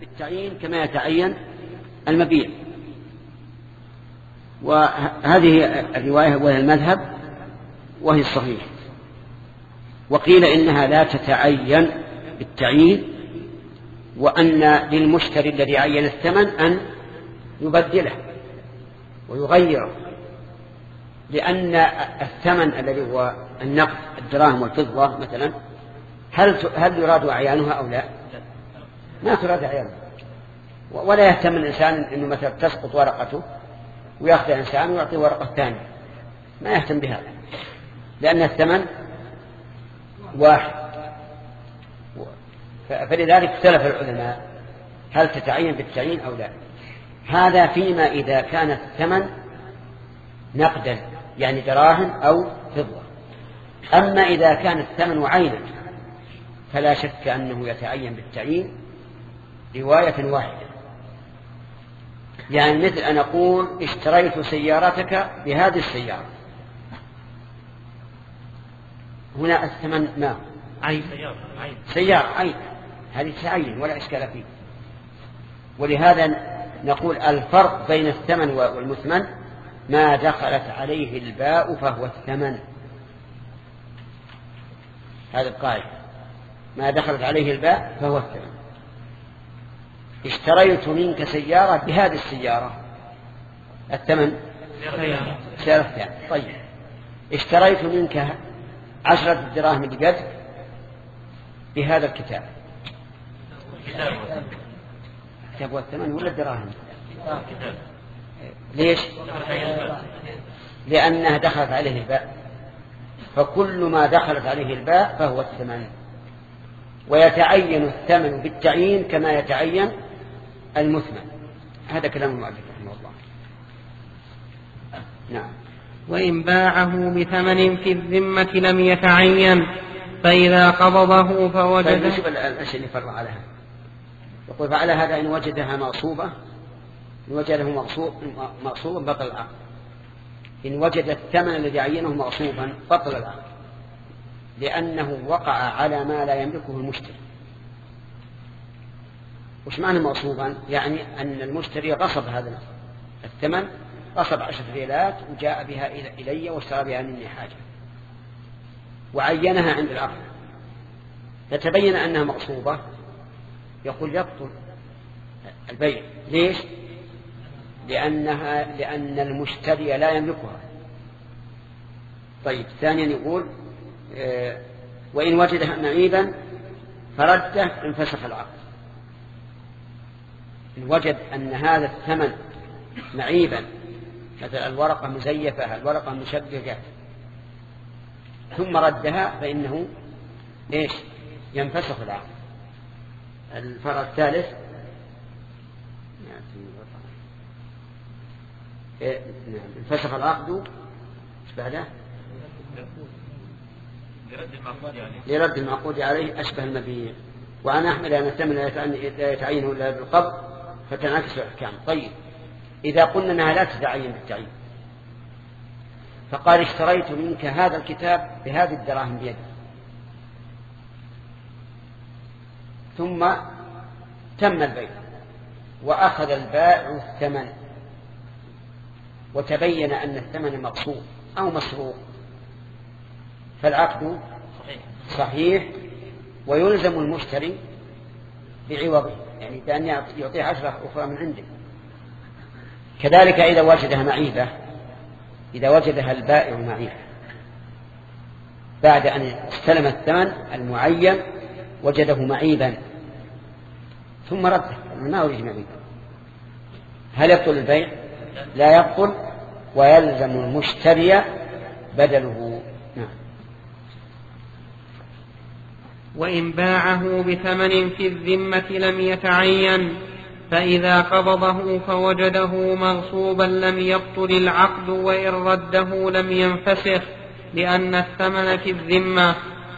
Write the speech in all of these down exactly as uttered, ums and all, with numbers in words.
بالتعيين كما يتعين المبيع. وهذه الرواية وهي المذهب وهي الصحيح. وقيل إنها لا تتعين بالتعيين، وأن للمشتري الذي عين الثمن أن يبدله ويغيره، لأن الثمن الذي هو النقد الدراهم والفضة مثلا هل هل يراد أعيانها أو لا؟ ما تراد أعيانها، ولا يهتم الإنسان إنه مثلا تسقط ورقته ويأخذ الإنسان ويعطي ورقة ثانية، ما يهتم بهذا، لأن الثمن واحد. فلذلك اختلف العلماء هل تتعين بالتعيين أو لا. هذا فيما إذا كان الثمن نقدا يعني دراهم أو فضة. أما إذا كان الثمن عينا فلا شك أنه يتعين بالتعيين رواية واحدة. يعني مثل أن أقول اشتريت سيارتك بهذه السيارة، هنا الثمن ما عين سيارة عين سيارة عين، هذه تعين ولا إشكال فيه. ولهذا نقول الفرق بين الثمن والمثمن ما دخلت عليه الباء فهو الثمن. هذا القاعدة، ما دخلت عليه الباء فهو الثمن. اشتريت منك سيارة بهذه السيارة، الثمن سيارة الثمن. طيب اشتريت منك عشرة دراهم بقدر بهذا الكتاب، كتاب والثمن ولا الدراهم؟ ليش؟ لأنها دخلت عليه الباء، فكل ما دخلت عليه الباء فهو الثمن. ويتعين الثمن بالتعيين كما يتعين المثمن. هذا كلام المؤلف رحمه الله. نعم. وإن باعه بثمن في الذمة لم يتعين، فإذا قبضه فوجده. فنشوف الأشياء اللي فرع عليها. يقول فعلى هذا إن وجدها مغصوبة، إن وجده مغصوبا بطل العقد. إن وجد الثمن الذي عينه مغصوبا بطل العقد، لأنه وقع على ما لا يملكه المشتري. وش معنى مغصوبا؟ يعني أن المشتري غصب هذا الثمن، غصب عشرة ريالات وجاء بها إلي واشترى بها مني حاجة وعينها عند العقد، فتبين أنها مغصوبة، يقول يبطل البيع. ليش؟ لأنها لأن المشتري لا يملكها. طيب ثانيا يقول اه وإن وجدها معيبا فرده انفسخ العقد. إن وجد أن هذا الثمن معيبا، مثل الورقة مزيفة، الورقة مشبكة، ثم ردها فإنه إيش؟ ينفسخ العقد. الفرع الثالث انفسخ العقد ايش بعده؟ لرد المعقود عليه أشبه المبيع. وأنا أحمل أن الثمن لا يتعين إلا بالقبض فتنعكس الأحكام. طيب إذا قلنا أنها لا تتعين بالتعيين، فقال اشتريت منك هذا الكتاب بهذه الدراهم بيدي، ثم تم البيع وأخذ البائع الثمن وتبين أن الثمن مقصود أو مسروق، فالعقد صحيح ويلزم المشتري بعوضه، يعني بأن يعطيه عشرة أخرى من عنده. كذلك إذا وجدها معيبة، إذا وجدها البائع معيبة بعد أن استلم الثمن المعين وجده معيبا ثم رده، ما أريد معيبا، هل يبطل البيع؟ لا يبطل، ويلزم المشتري بدله. نعم. وإن باعه بثمن في الذمة لم يتعين، فإذا قبضه فوجده مغصوبا لم يبطل العقد، وإن رده لم ينفسخ، لأن الثمن في الذمة.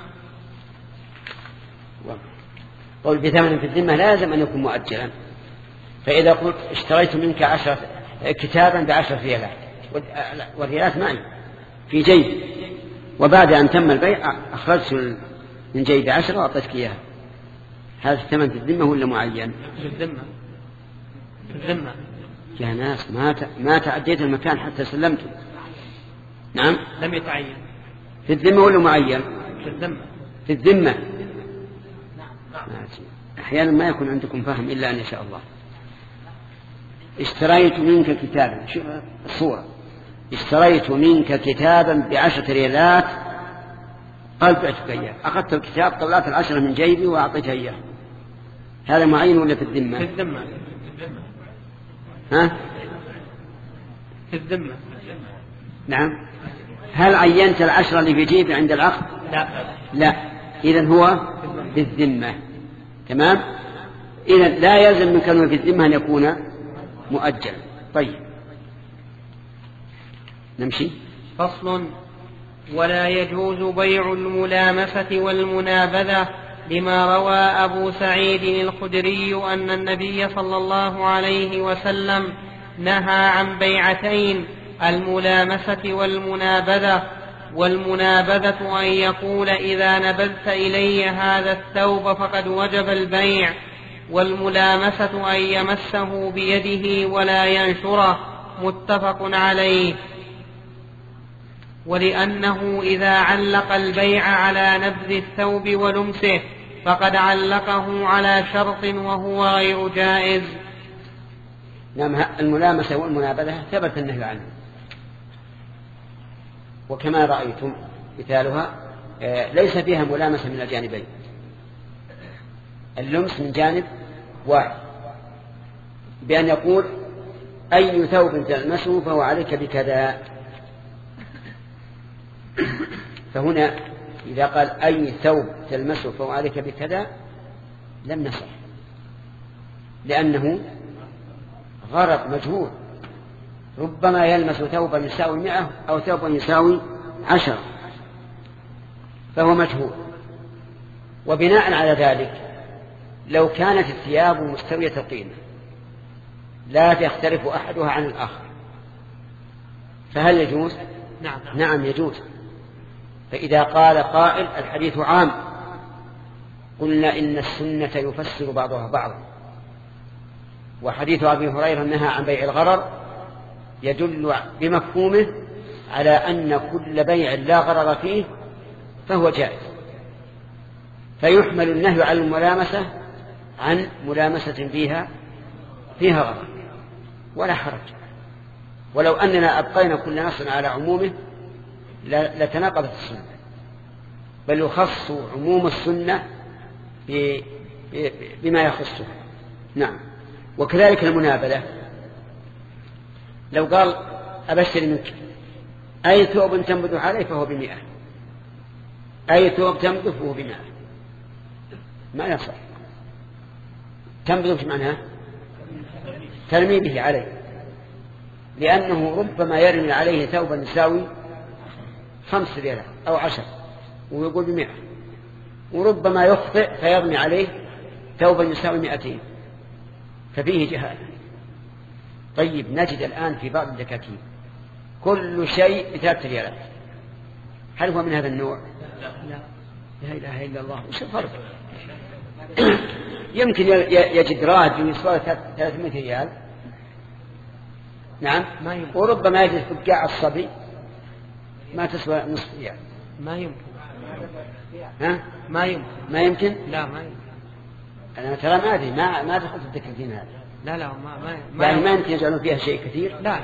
قول بثمن في الذمة لازم أن يكون مؤجلا. فإذا قلت اشتريت منك عشرة كتابا بعشرة ريالات والريالات معي في جيب، وبعد أن تم البيع أخرجت من جيب عشرة وأعطيتك إياها، هذا الثمن في الذمة ولا معين؟ في الذمة. في الذمة يا ناس ما ما تعديت المكان حتى سلمته. نعم لم يتعين. في الذمة ولا معين؟ في الذمة. في الذمة. أحيانا ما يكون عندكم فهم إلا أن يشاء الله. اشتريت منك كتابا، شوف الصورة، اشتريت منك كتابا بعشرة ريالات قال بعتك إياه. أخذت الكتاب طلعت العشرة من جيبي وأعطيتها إياه. هذا معين ولا في الذمة؟ في الذمة. ها؟ في الذمة. نعم. هل عينت العشرة اللي في جيبي عند العقد؟ لا لا. إذن هو في الذمة. تمام. إذن لا يلزم من كونه في الذمة أن يكون مؤجل. طيب نمشي. فصل. ولا يجوز بيع الملامسة والمنابذة لما روى أبو سعيد الخدري أن النبي صلى الله عليه وسلم نهى عن بيعتين: الملامسة والمنابذة. والمنابذة أن يقول إذا نبذت إلي هذا الثوب فقد وجب البيع، والملامسة أن يمسه بيده ولا ينشره. متفق عليه. ولأنه إذا علق البيع على نبذ الثوب ولمسه فقد علقه على شرط وهو غير جائز. نعم. الملامسة والمنابذة ثبت النهي عنه، وكما رأيتم مثالها ليس فيها ملامسة من الجانبين، اللمس من جانب واحد بأن يقول أي ثوب تلمسه فهو عليك بكذا. فهنا إذا قال أي ثوب تلمسه فهو عليك بكذا لم نصح، لأنه غرض مجهول، ربما يلمس ثوبا يساوي مئة أو ثوبا يساوي عشرة، فهو مجهول. وبناء على ذلك لو كانت الثياب مستوية القيمة لا يختلف أحدها عن الآخر فهل يجوز؟ نعم. نعم يجوز. فإذا قال قائل الحديث عام قلنا إن السنة يفسر بعضها بعضا، وحديث أبي هريرة نهى عن بيع الغرر يدل بمفهومه على أن كل بيع لا غرر فيه فهو جائز، فيحمل النهي عن الملامسة عن ملامسة فيها فيها غرر ولا حرج. ولو أننا أبقينا كل نص على عمومه لتناقضت السنة، بل يخص عموم السنة بما يخصه. نعم. وكذلك المنابذة، لو قال أبشر منك أي ثوب تنبذ عليه فهو بمئة، أي ثوب تنبذ فهو بمئة، ما يصح. تنبذ في معناها ترمي به عليه، لأنه ربما يرمي عليه ثوبا يساوي خمس ريالات أو عشر ويقول بمئة، وربما يخطئ فيرمي عليه ثوبا يساوي مئتين، ففيه جهالة. طيب نجد الآن في بعض الدكاكين كل شيء بثلاث ريالات، هل هو من هذا النوع؟ لا. لا إله إلا الله. وش الفرق؟ يمكن يجد راديو يسوى ثلاثمائة ريال، نعم، وربما يجد فقاع الصبي ما تسوى نصف ريال. ما يمكن. ها؟ ما يمكن. ما يمكن؟ لا ما يمكن. أنا ترى ما أدري، ما ما دخلت الدكاكين هذا. لا لا ما ما, ما يعني ما يمكن يجعلون فيها شيء كثير. لا.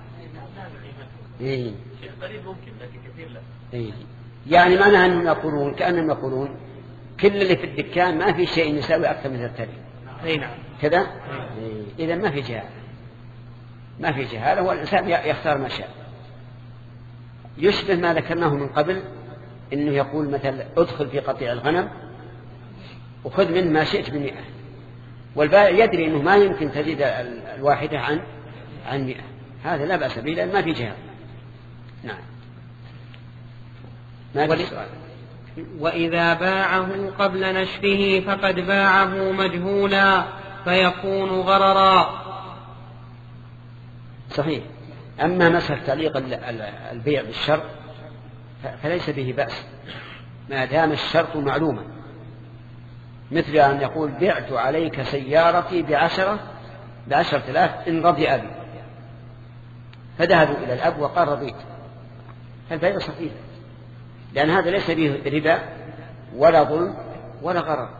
إيه. شيء قليل ممكن لكن كثير لا. إيه. يعني معناها أنهم يقولون كأنهم يقولون كل اللي في الدكان ما في شيء يساوي أكثر من ثلاثة. أي نعم. كذا. إيه. إذا ما في جهالة، ما في جهالة، هو الإنسان يختار ما شاء. يشبه ما ذكرناه من قبل إنه يقول مثلا ادخل في قطيع الغنم وخذ منه ما شئت بمئة، والبائع يدري أنه ما يمكن تزيد الواحدة عن عن مئة، هذا لا بأس به لأن ما في جهة. نعم. ما في سؤال. وإذا باعه قبل نشره فقد باعه مجهولا فيكون غررا. صحيح. أما مسألة تعليق البيع بالشرط فليس به بأس ما دام الشرط معلوما، مثل أن يقول بعت عليك سيارتي بعشرة بعشرة آلاف إن رضي أبي، فذهبوا إلى الأب وقال رضيت، فالبيع صحيح، لأن هذا ليس به ربا ولا ظلم ولا غرر.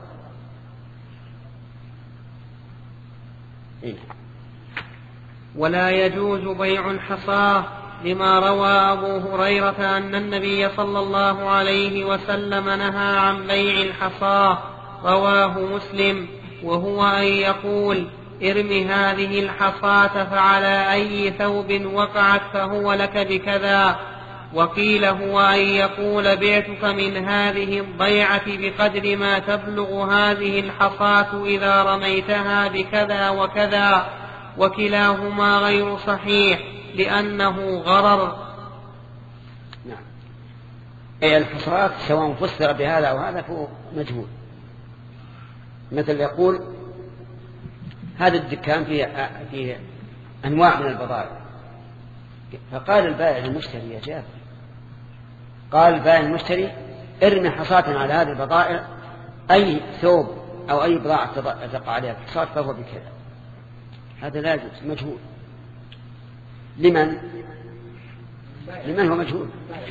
ولا يجوز بيع الحصاة لما روى أبو هريرة أن النبي صلى الله عليه وسلم نهى عن بيع الحصاة، رواه مسلم، وهو أن يقول ارم هذه الحصاة فعلى أي ثوب وقعت فهو لك بكذا. وقيل هو أن يقول بعتك من هذه الضيعة بقدر ما تبلغ هذه الحصاة إذا رميتها بكذا وكذا، وكلاهما غير صحيح لأنه غرر. نعم. أي الحصاة سواء فسر بهذا أو هذا فهو مجهول. مثل يقول هذا الدكان فيه, فيه أنواع من البضائع، فقال البائع للمشتري يا جابر، قال البائع للمشتري ارمي حصاة على هذه البضائع، أي ثوب أو أي بضاعة تقع عليها الحصاة فهو بكذا. هذا لا يجوز، مجهول. لمن لمن هو مجهول؟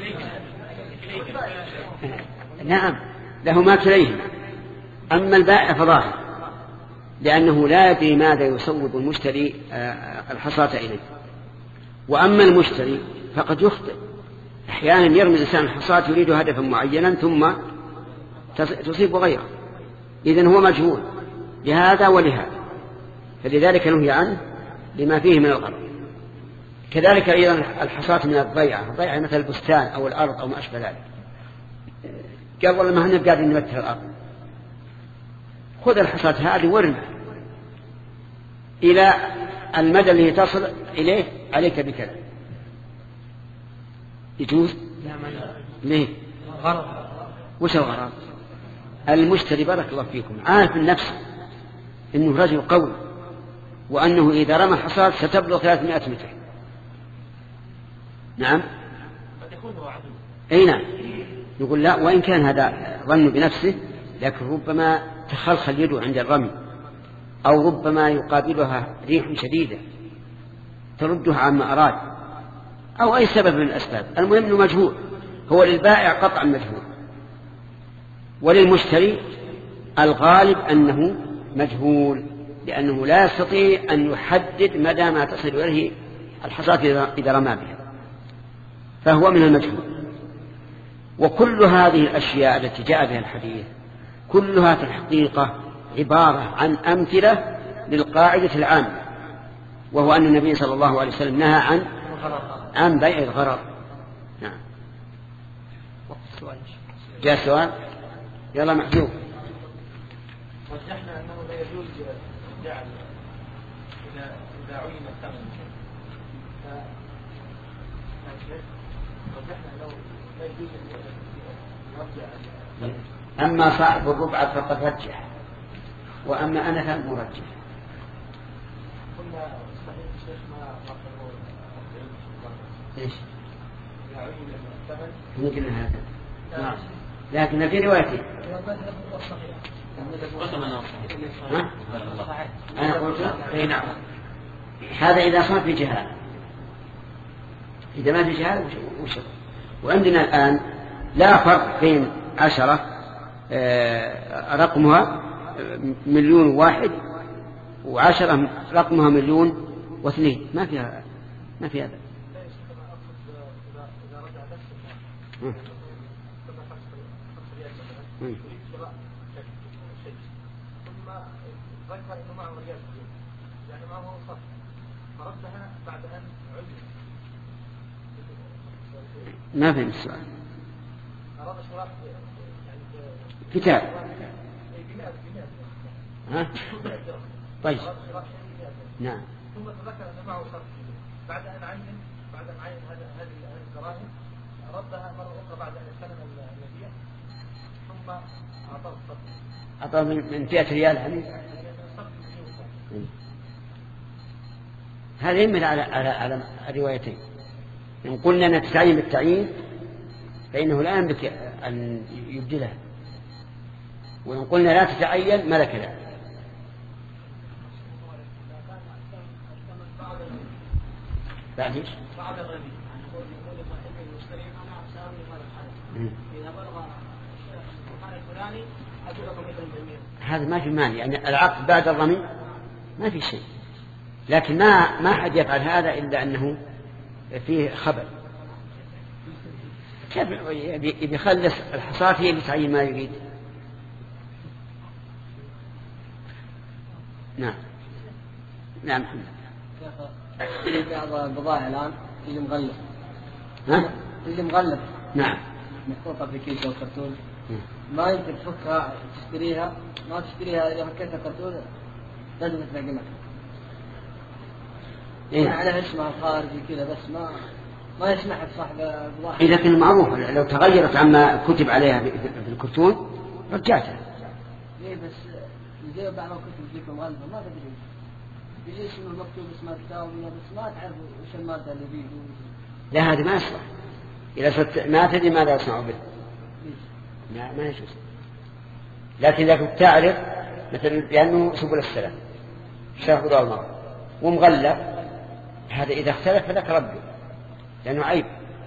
نعم له ما كليه. أما البائع فظاهر، لأنه لا يدري ماذا يصوب المشتري الحصاة إليه. وأما المشتري فقد يخطئ، أحيانا يرمي الإنسان الحصاة يريد هدفا معينا ثم تصيب غيره، إذن هو مجهول لهذا ولهذا، فلذلك نهي عنه لما فيه من الغرر. كذلك أيضا الحصاة من الضيعة، الضيعة مثل البستان أو الأرض أو ما أشبه ذلك. قال والله ما هن قاعدين نمتر الأرض، خذ الحصاة هذه وارمي إلى المدى الذي تصل إليه عليك بكذا. يجوز؟ ليه؟ غرض. وش الغرض؟ المشتري بارك الله فيكم عارف النفس إنه رجل قوي، وأنه إذا رمى حصاد ستبلغ ثلاثمائة متر. نعم. أي نعم. يقول لا، وإن كان هذا ظن بنفسه لكن ربما تخلخل يده عند الرمي، أو ربما يقابلها ريح شديدة تردها عما أراد، أو أي سبب من الأسباب. المهم أنه مجهول، هو للبائع قطعا مجهول، وللمشتري الغالب أنه مجهول، لأنه لا يستطيع أن يحدد مدى ما تصل إليه الحصاة إذا رمى بها، فهو من المجهول. وكل هذه الأشياء التي جاء بها الحديث كلها في الحقيقة عبارة عن أمثلة للقاعدة العامة، وهو أن النبي صلى الله عليه وسلم نهى عن عن بيع الغرر. نعم. جاء سؤال؟ يلا محجوب. رجحنا أنه لا يجوز جعل إذا إذا عين الثمن، رجحنا أنه لا يجوز يرجع. أما صاحب الربع فقد رجح، وأما أنا فلم أرجح. قلنا صحيح الشيخ ما قرروا إيش؟ إذا عين الثمن ممكن هذا. نعم. لكن في روايتي أنا قلت أي نعم. هذا إذا صار في جهال، إذا ما في جهال وش. وعندنا الآن لا فرق بين عشرة رقمها مليون واحد وعشرة رقمها مليون واثنين، ما فيها ما في هذا. ثم ذكر انه معه ريال يعني ما هو صح، فردها بعد ان علم. ما فهم السؤال. اراد شراء يعني كتاب. ها؟ طيب. نعم. ثم تذكر انه معه شرط بعد ان عين بعد ان عين هذا هذه الدراهم ردها مره اخرى بعد ان استلم المبيع ثم اعطاه الصرف. أعطاه من مئة ريال يعني. هذا يمل على على على الروايتين. إن قلنا أن تتعين بالتعيين فإنه لا يملك أن يبدلها، وإن قلنا لا تتعين ملك لا. بعد ايش؟ بعد الغني إذا بلغ المكان الفلاني أجلكم مثل الجميع. هذا ما في مانع، يعني العقد بعد الرمي ما في شيء، لكن ما ما حد يفعل هذا إلا أنه فيه خبر. كيف يخلص الحصاة هي اللي تعين ما يريد؟ نعم نعم. في بعض البضائع الآن اللي مغلف ها؟ اللي مغلف نعم محطوطة في كيس أو كرتون ما يمكن تفكها تشتريها، ما تشتريها إذا فكيتها كرتون لازم تنقلها. إيه؟ على اسمها الخارجي كذا بس ما ما يسمح صاحب البضاعة. إذا كان معروف لو تغيرت عما كتب عليها في الكرتون رجعتها. ليه بس زي بعض الكتب تجيك مغلفة ما تدري يجي اسمه المكتوب اسمه كتاب بس ما تعرف وش المادة اللي فيه. لا هذا ما يصلح، إذا صرت ما تدري ماذا يصنع به ما ما يجوز. لكن إذا كنت تعرف مثلا لأنه سبل السلام شاف ضوء المرء ومغلف، هذا إذا اختلف فلك رده لأنه عيب.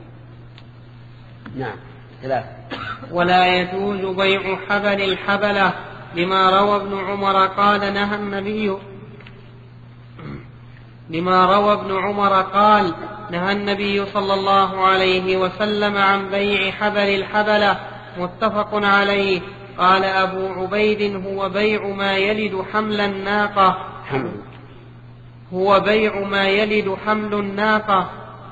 نعم. ثلاثة. ولا يجوز بيع حبل الحبلة لما روى ابن عمر قال نهى النبي لما روى ابن عمر قال نهى النبي صلى الله عليه وسلم عن بيع حبل الحبلة، متفق عليه. قال أبو عبيد هو بيع ما يلد حمل الناقة هو بيع ما يلد حمل الناقة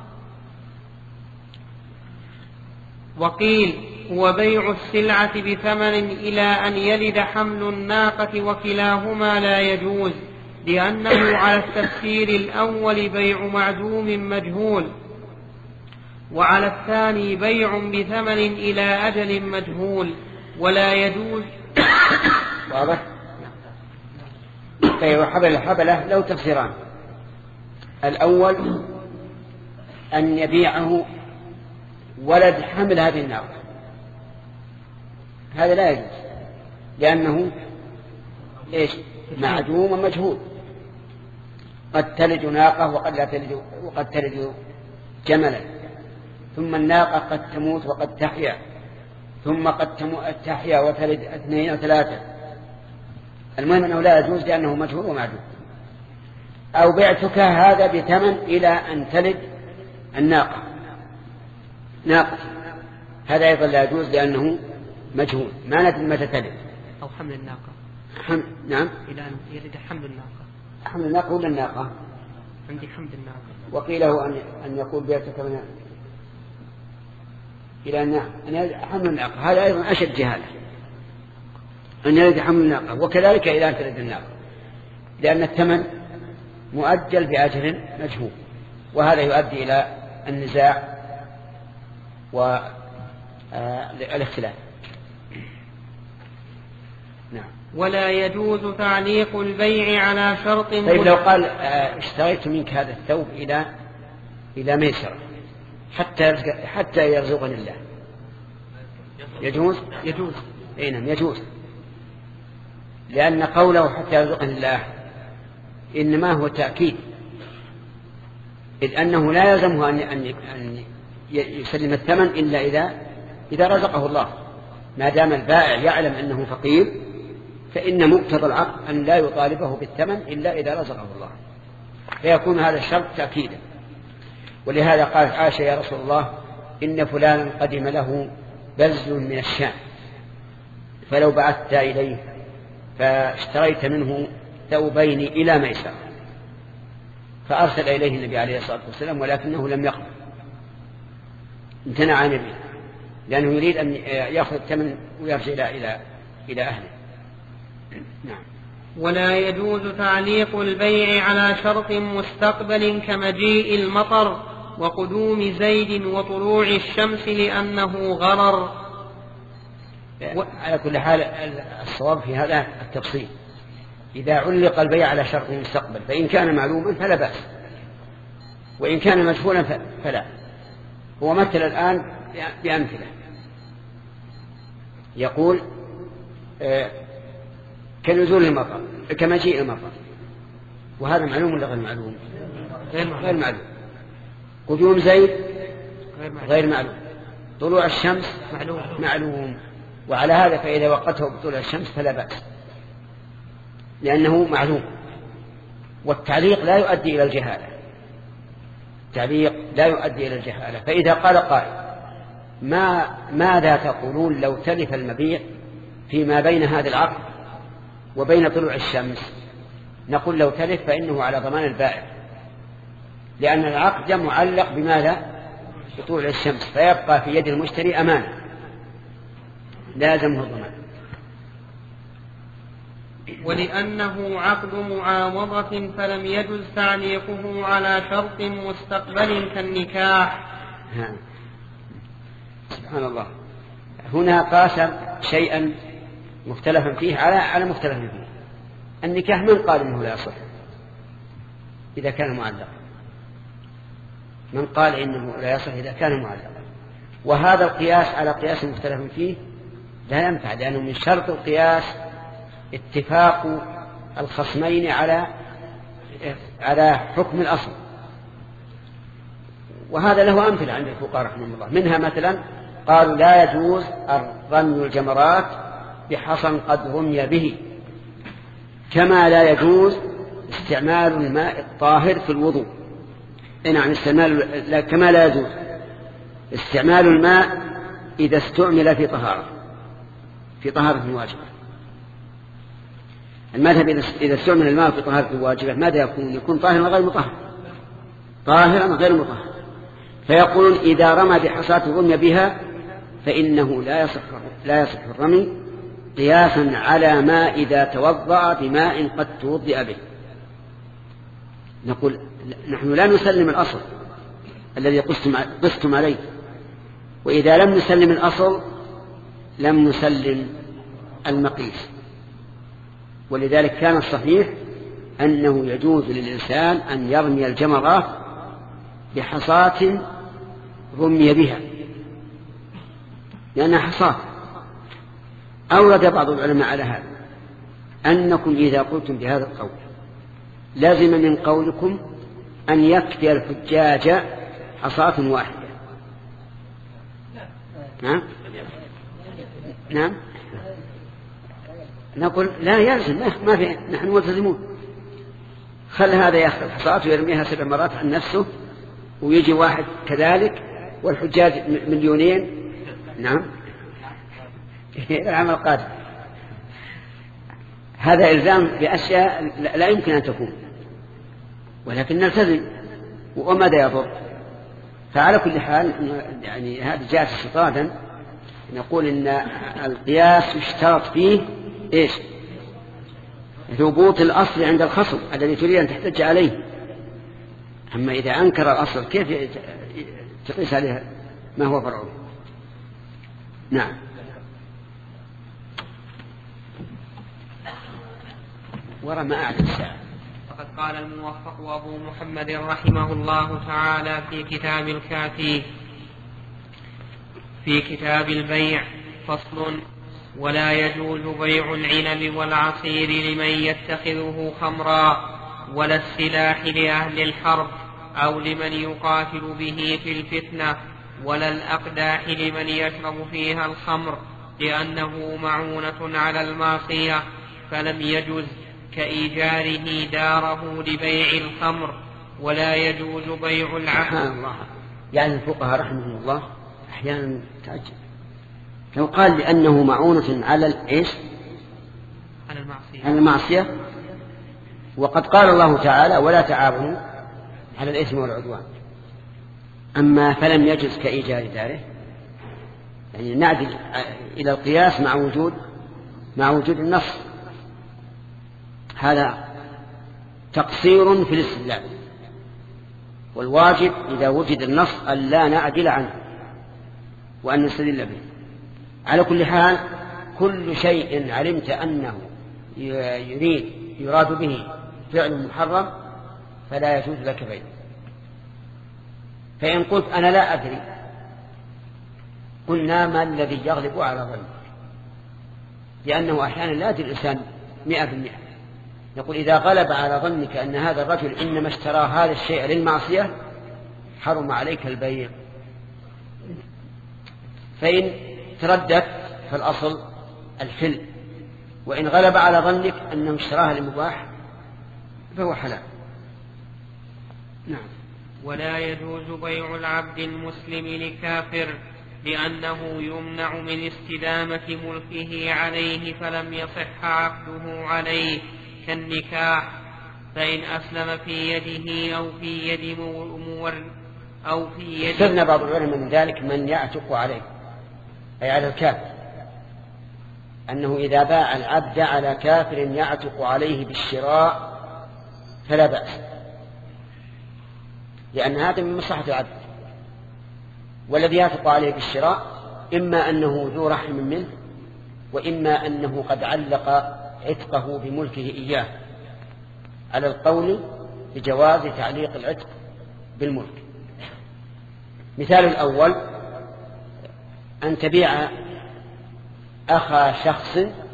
وقيل هو بيع السلعة بثمن إلى أن يلد حمل الناقة، وكلاهما لا يجوز لأنه على التفسير الأول بيع معدوم مجهول، وعلى الثاني بيع بثمن إلى أجل مجهول ولا يجوز. واضح؟ بيع حبل الحبلة له تفسيران. الأول أن يبيعه ولد حمل هذه الناقة، هذا لا يجوز لأنه إيش؟ معدوم ومجهول، قد تلد ناقة وقد لا تلد وقد تلد جملا، ثم الناقة قد تموت وقد تحيا، ثم قد تحيا وتلد اثنين وثلاثة. المهم أنه لا يجوز لأنه مجهول ومعدوم. أو بعتك هذا بثمن إلى أن تلد الناقة ناقة، هذا أيضا لا يجوز لأنه مجهول ما ندري متى تلد. أو حمل الناقة حمل. نعم. إلى أن يلد حمل الناقة. حمل الناقة ولا الناقة؟ عندي حمل الناقة. وقيله أن أن يقول بعتك من إلى الناقة أن يلد حمل الناقة، هذا أيضا أشد جهالة، أن يلد حمل الناقة. وكذلك إلى أن تلد الناقة، لأن الثمن مؤجل بأجل مجهول، وهذا يؤدي إلى النزاع والاختلاف. نعم. ولا يجوز تعليق البيع على شرط. طيب لو قال اشتريت منك هذا الثوب إلى إلى ميسرة حتى حتى يرزقني الله، يجوز؟ يجوز. أي نعم يجوز، لأن قوله حتى يرزقني الله إنما هو تأكيد، إذ أنه لا يلزمه أن أن يسلم الثمن إلا إذا إذا رزقه الله. ما دام البائع يعلم أنه فقير فإن مقتضى العقد أن لا يطالبه بالثمن إلا إذا رزقه الله، فيكون هذا الشرط تأكيدا. ولهذا قالت عائشة يا رسول الله إن فلانا قدم له بز من الشام، فلو بعثت إليه فاشتريت منه ثوبين إلى ميسرة، فأرسل إليه النبي عليه الصلاة والسلام ولكنه لم يقبل، امتنع عن البيع لأنه يريد أن يأخذ الثمن ويرجع إلى إلى إلى أهله. نعم. ولا يجوز تعليق البيع على شرط مستقبل كمجيء المطر وقدوم زيد وطلوع الشمس لأنه غرر. على كل حال الصواب في هذا التفصيل، إذا علق البيع على شرط مستقبل فإن كان معلوما فلا بأس، وإن كان مجهولا فلا. هو مثل الآن بأمثلة، يقول كنزول المطر كمجيء المطر، وهذا معلوم ولا غير معلوم؟ غير معلوم. قدوم زيد غير معلوم. طلوع الشمس معلوم معلوم. وعلى هذا فإذا وقته بطلوع الشمس فلا بأس لأنه معلوم. والتعليق لا يؤدي إلى الجهالة، التعليق لا يؤدي إلى الجهالة. فإذا قال قائل ما ماذا تقولون لو تلف المبيع فيما بين هذا العقد وبين طلوع الشمس؟ نقول لو تلف فإنه على ضمان البائع، لأن العقد معلق بماذا؟ بطلوع الشمس، فيبقى في يد المشتري أمانة لازمه الضمان. ولأنه عقد معاوضة فلم يجز تعليقه على شرط مستقبل كالنكاح. ها. سبحان الله، هنا قاس شيئا مختلفا فيه على على مختلف فيه. النكاح من قال انه لا يصح اذا كان معلقا؟ من قال انه لا يصح اذا كان معلقا؟ وهذا القياس على قياس مختلف فيه لا ينفع، لانه من شرط القياس اتفاق الخصمين على على حكم الاصل. وهذا له امثله عند الفقهاء رحمهم الله، منها مثلا قالوا لا يجوز رمي الجمرات بحصى قد رمي به، كما لا يجوز استعمال الماء الطاهر في الوضوء. نعم، استعمال لا كما لا يجوز استعمال الماء إذا استعمل في طهارة في طهارة واجبة. المذهب إذا استعمل الماء في طهارة واجبة ماذا يكون؟ يكون طاهرا غير مطهر، طاهرا غير مطهر. فيقولون إذا رمى بحصاة رمي بها فإنه لا يصح لا يصح الرمي قياسا على ما إذا توضأ بماء قد توضئ به. نقول نحن لا نسلم الأصل الذي قستم عليه، وإذا لم نسلم الأصل لم نسلم المقيس. ولذلك كان الصحيح أنه يجوز للإنسان أن يرمي الجمرات بحصاة رمي بها لأنها حصاة. أورد بعض العلماء على هذا أنكم إذا قلتم بهذا القول لازم من قولكم أن يكفي الحجاج حصاة واحدة. نعم نعم نقول لا يلزم، ما في، نحن ملتزمون. خل هذا يأخذ الحصاة ويرميها سبع مرات عن نفسه ويجي واحد كذلك والحجاج مليونين. نعم العمل قادم. هذا إلزام بأشياء لا يمكن أن تكون، ولكن نلتزم وماذا يضر. فعلى كل حال يعني هذا جاء استطرادا، نقول إن القياس يشترط فيه إيش؟ ثبوت الأصل عند الخصم الذي تريد أن تحتج عليه. أما إذا أنكر الأصل كيف تقيس عليها ما هو فرعه؟ نعم. ورا ما أعلم الساعة. فقد قال الموفق أبو محمد رحمه الله تعالى في كتاب الكافي في كتاب البيع فصل: ولا يجوز بيع العنب والعصير لمن يتخذه خمرا، ولا السلاح لأهل الحرب أو لمن يقاتل به في الفتنة، ولا الأقداح لمن يشرب فيها الخمر، لأنه معونة على المعصية فلم يجوز، كإيجاره داره لبيع الخمر. ولا يجوز بيع العقد. يعني الفقهاء رحمهم الله أحيانا تعجب لو قال لأنه معونة على الإيش؟ على المعصية. على المعصية. وقد قال الله تعالى: ولا تعاونوا على الإثم والعدوان. أما فلم يجز كإيجار داره، يعني نعدل إلى القياس مع وجود مع وجود النص. هذا تقصير في الاستدلال، والواجب إذا وجد النص أن لا نعدل عنه وأن نستدل به. على كل حال كل شيء علمت أنه يريد يراد به فعل محرم فلا يجوز لك بيعه. فإن قلت أنا لا أدري، قلنا ما الذي يغلب على ظنك؟ لأنه أحيانا لا يدري الإنسان مئة بالمئة. يقول إذا غلب على ظنك أن هذا الرجل إنما اشترى هذا الشيء للمعصية حرم عليك البيع. فإن تردد فالأصل الحل، وإن غلب على ظنك أنه اشتراها للمباح فهو حلال. نعم. ولا يجوز بيع العبد المسلم لكافر لأنه يمنع من استدامة ملكه عليه فلم يصح عقده عليه كالنكاح، فإن أسلم في يده أو في يد مور أو في يد استثنى بعض العلماء من ذلك من يعتق عليه، أي على الكافر، أنه إذا باع العبد على كافر يعتق عليه بالشراء فلا بأس، لأن هذا من مصلحة العبد. والذي يعتق عليه بالشراء إما أنه ذو رحم منه، وإما أنه قد علق عتقه بملكه إياه، على القول بجواز تعليق العتق بالملك. مثال الأول أن تبيع أخا شخص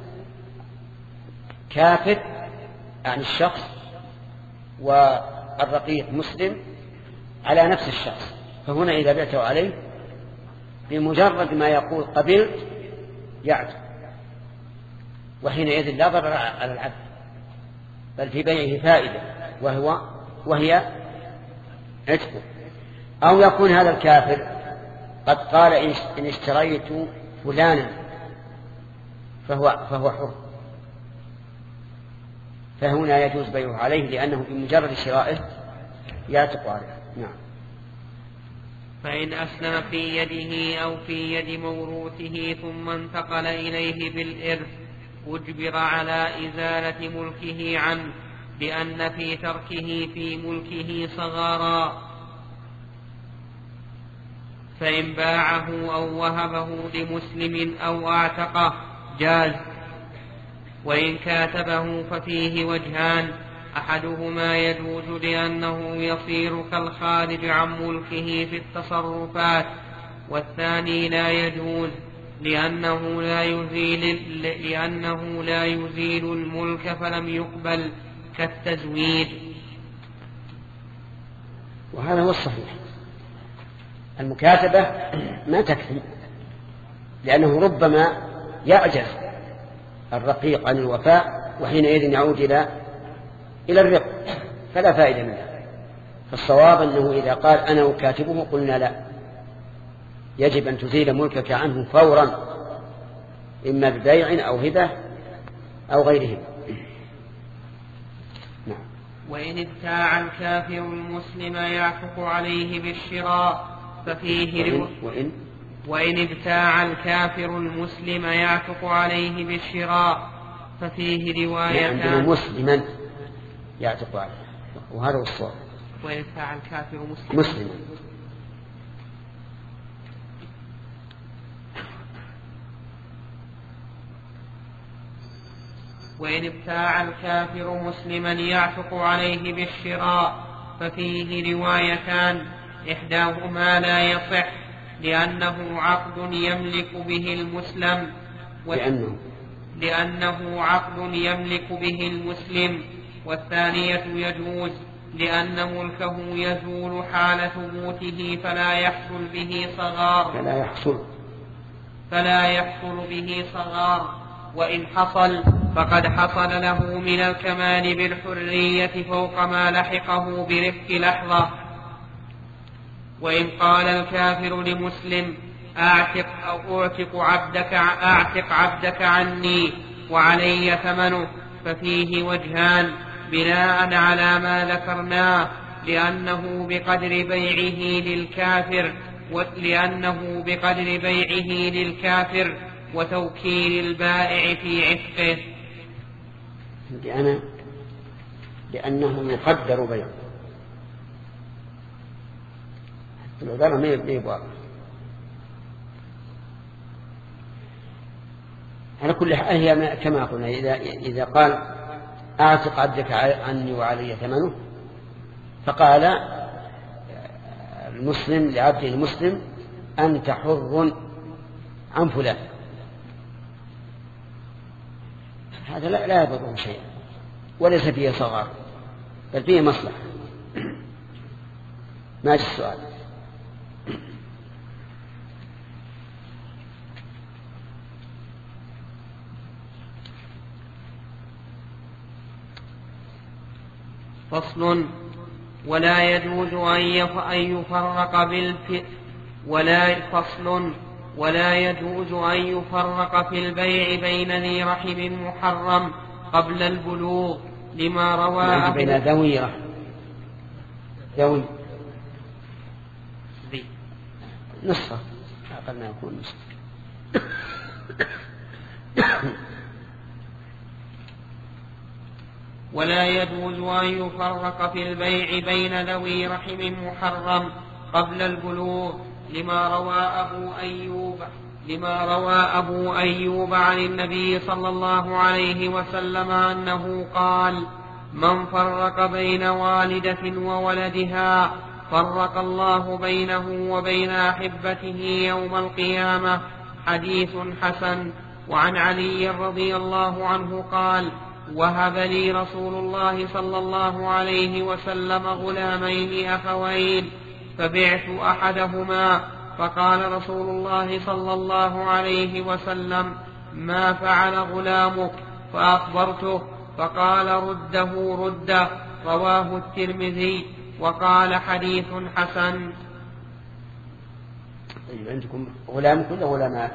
كافر عن الشخص والرقيق مسلم على نفس الشخص، فهنا إذا بعته عليه بمجرد ما يقول قبلت يعتق، وحينئذ لا ضرر على العبد بل في بيعه فائدة وهو وهي عتقه. أو يكون هذا الكافر قد قال إن اشتريت فلانا فهو, فهو حر، فهنا يجوز بيعه عليه لأنه بمجرد شرائه يعتق عليه. نعم. فإن أسلم في يده أو في يد موروثه ثم انتقل إليه بالإرث أجبر على إزالة ملكه عنه، لأن في تركه في ملكه صغارا. فإن باعه أو وهبه لمسلم أو أعتقه جاز، وإن كاتبه ففيه وجهان: أحدهما يجوز لأنه يصير كالخارج عن ملكه في التصرفات، والثاني لا يجوز لأنه لا يزيل, لأنه لا يزيل الملك فلم يقبل كالتزويد. وهذا هو الصحيح. المكاتبة ما تكفي، لأنه ربما يعجز الرقيق عن الوفاء وحينئذ يعود إلى إلى الرق، فلا فائدة منه. فالصواب أنه إذا قال أنا أكاتبه قلنا لا، يجب أن تزيل ملكك عنه فورا، إما ببيع أو هبة أو غيره. نعم. وإن ابتاع الكافر المسلم يعتق عليه بالشراء ففيه وإن, وإن, وإن ابتاع الكافر المسلم يعتق عليه بالشراء ففيه روايتان. عندنا مسلما يعتق عليه، وهذا هو الصواب. وإن ابتاع الكافر مسلما مسلما وإن ابتاع الكافر مسلما يعتق عليه بالشراء ففيه روايتان: إحداهما لا يصح لأنه عقد يملك به المسلم لأنه, لأنه عقد يملك به المسلم، والثانية يجوز لأن ملكه يزول حال ثبوته فلا يحصل به صغار فلا يحصل فلا يحصل به صغار وإن حصل فقد حصل له من الكمال بالحرية فوق ما لحقه برفق لحظة. وإن قال الكافر لمسلم: أعتق أو أعتق عبدك, أعتق عبدك عني وعلي ثمنه، ففيه وجهان بناء على ما ذكرناه: لأنه بقدر بيعه للكافر لأنه بقدر بيعه للكافر وتوكيل البائع في عتقه. لأن لأنه يقدر بيعه. العبارة ما يبقى على كل حال هي كما قلنا. إذا, إذا قال أعتق عبدك عني وعلي ثمنه، فقال المسلم لعبده المسلم: أنت حر عن فلان، هذا لا, لا يضره شيئا وليس فيه صغار بل فيه مصلحة. ما أجل السؤال. فصل. ولا يجوز أن يفرق بالف ولا فصل ولا يجوز أن يفرق في البيع بين ذي رحم محرم قبل البلوغ لما رواه بين ذوي رحم ذوي ذي نصف أقل ما يكون نصف. ولا يجوز أن يفرق في البيع بين ذوي رحم محرم قبل البلوغ لما روى أبو أيوب لما روى أبو أيوب عن النبي صلى الله عليه وسلم أنه قال: من فرق بين والدة وولدها فرق الله بينه وبين أحبته يوم القيامة. حديث حسن. وعن علي رضي الله عنه قال: وهب لي رسول الله صلى الله عليه وسلم غلامين أخوين فبعت أحدهما فقال رسول الله صلى الله عليه وسلم: ما فعل غلامك؟ فأخبرته فقال: رده رده. رواه الترمذي وقال: حديث حسن. طيب عندكم غلامك ولا غلامات؟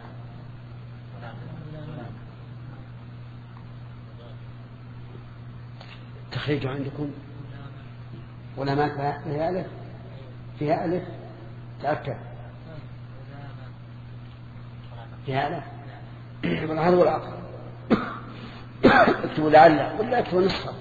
تخريج عندكم غلامات فيها ألف فيها ألف تأكد فيها ألف والله هذا هو الأقرب. اكتبوا لعل ولا اكتبوا نصف.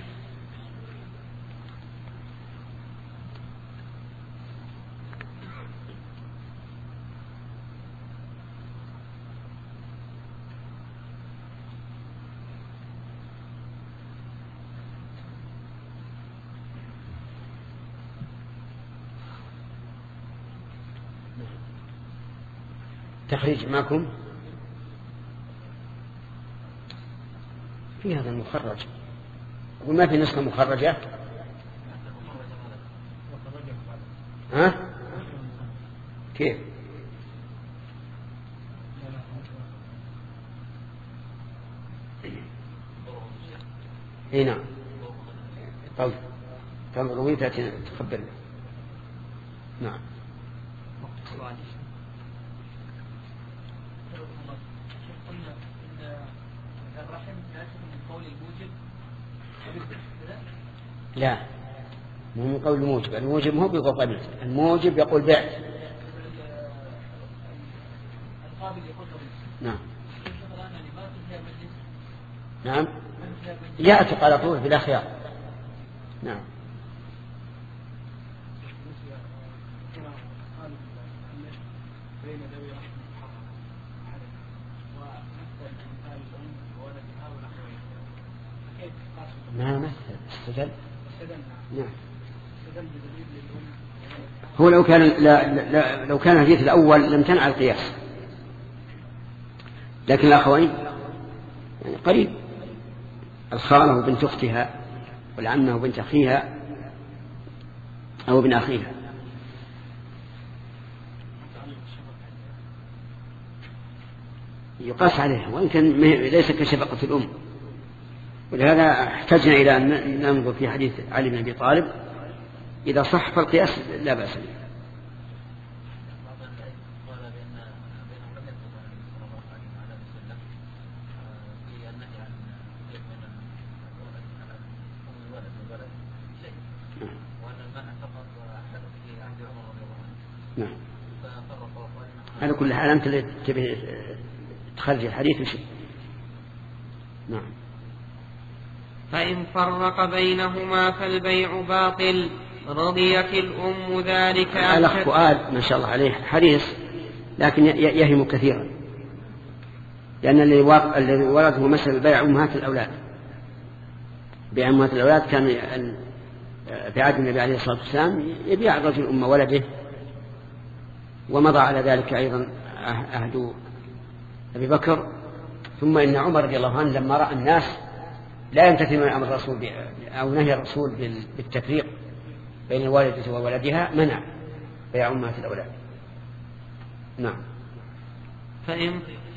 تخريج معكم في هذا المخرج وما في نسخة مخرجة. ها كيف؟ اي نعم. طيب كم رويتها تخبرنا. نعم. لا مو من قول الموجب. الموجب هو بيقول قبل. الموجب يقول بعت. نعم نعم يأتي على طول بلا خيار. نعم. ما مثل استدل. نعم. هو لو كان لا لا لو كان الحديث الأول لم تنع القياس، لكن الأخوين يعني قريب. الخالة وبنت أختها والعمة وبنت أخيها أو ابن أخيها. يقاس عليها وإن كان ليس كشفقة الأم. ولهذا احتجنا إلى أن ننظر في حديث علي بن أبي طالب إذا صح فالقياس لا بأس به. نعم. على كل حال أنت اللي تبي تخرج الحديث وشيء. نعم. فإن فرق بينهما فالبيع باطل. رضيت الأم ذلك. الأخ فؤاد ما شاء الله عليه حريص لكن يهم كثيرا، لأن الذي ورده مسألة بيع أمهات الأولاد. بيع أمهات الأولاد كان في عهد النبي عليه الصلاة والسلام يبيع الرجل أم ولده، ومضى على ذلك أيضا عهد أبي بكر، ثم إن عمر رضي الله عنه لما رأى الناس لا يمتثلون أمر الرسول أو نهي الرسول بالتفريق بين الوالدة وولدها منع بيع أمهات الأولاد. نعم. فإن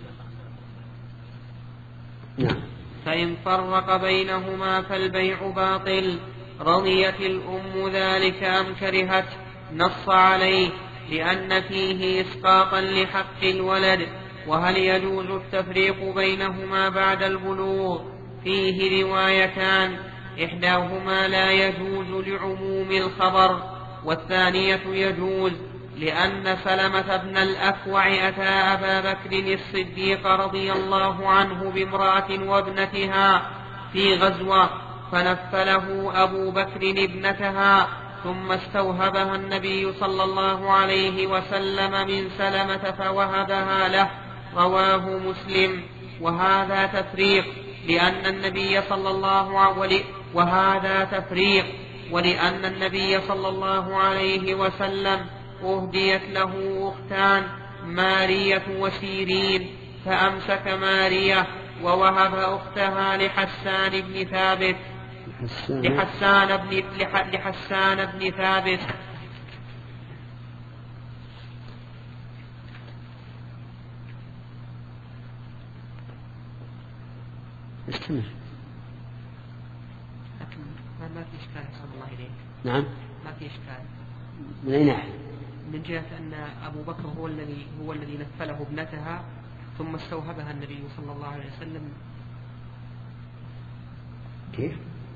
نعم. فإن فرق بينهما فالبيع باطل. رضيت الأم ذلك أم كرهت؟ نص عليه لأن فيه إسقاطا لحق الولد. وهل يجوز التفريق بينهما بعد البلوغ؟ فيه روايتان، إحداهما لا يجوز لعموم الخبر، والثانية يجوز لأن سلمة بن الأكوع أتى أبا بكر الصديق رضي الله عنه بامرأة وابنتها في غزوة فنفله أبو بكر ابنتها ثم استوهبها النبي صلى الله عليه وسلم من سلمة فوهبها له. رواه مسلم. وهذا تفريق لأن النبي صلى الله عليه وهذا تفريق ولأن النبي صلى الله عليه وسلم أهديت له أختان مارية وسيرين فأمسك مارية ووهب أختها لحسان بن ثابت لحسان بن لحسان بن ثابت. استمر. لكن ما في إشكال صلى الله عليه. نعم. ما في إشكال. من أي ناحية؟ من جهة أن أبو بكر هو الذي هو الذي نفله ابنتها ثم استوهبها النبي صلى الله عليه وسلم. كيف؟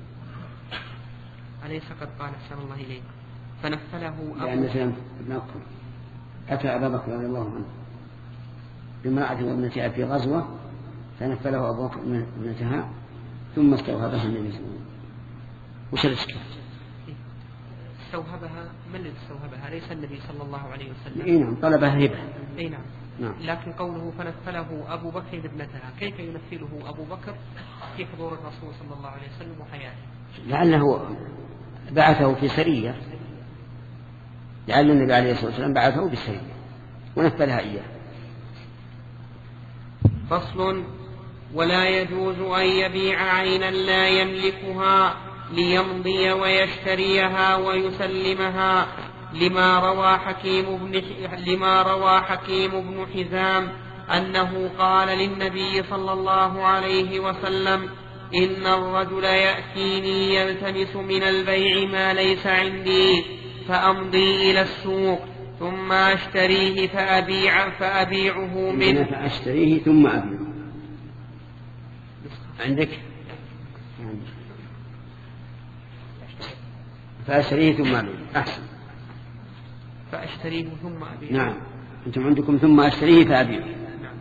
أليس قد قال صلى الله عليه فنفله أبو لأن سلمة بن أكوع أتى أبا بكر رضي الله عنه بامرأة وابنتها في غزوة فنفله أبو بكر ابنتها ثم استوهبها النبي صلى الله عليه وسلم. وش الإشكال؟ استوهبها من الذي استوهبها؟ ليس النبي صلى الله عليه وسلم. اي نعم، طلبها هبة. اي نعم. نعم. لكن قوله فنفله أبو بكر ابنتها، كيف ينفله أبو بكر في حضور الرسول صلى الله عليه وسلم وحياته؟ لعله بعثه في سرية، لعل النبي عليه الصلاة والسلام بعثه بالسرية ونفلها إياه. فصل. ولا يجوز أن يبيع عينا لا يملكها ليمضي ويشتريها ويسلمها، لما روى حكيم بن لما روى حكيم بن حزام أنه قال للنبي صلى الله عليه وسلم: إن الرجل يأتيني يلتمس من البيع ما ليس عندي فأمضي إلى السوق ثم أشتريه فأبيع فأبيعه منه. فأشتريه ثم أبيعه. عندك؟ فأشتريه ثم أبيعه. أحسن. فأشتريه ثم أبيعه. نعم، أنتم عندكم ثم أشتريه فأبيعه. نعم.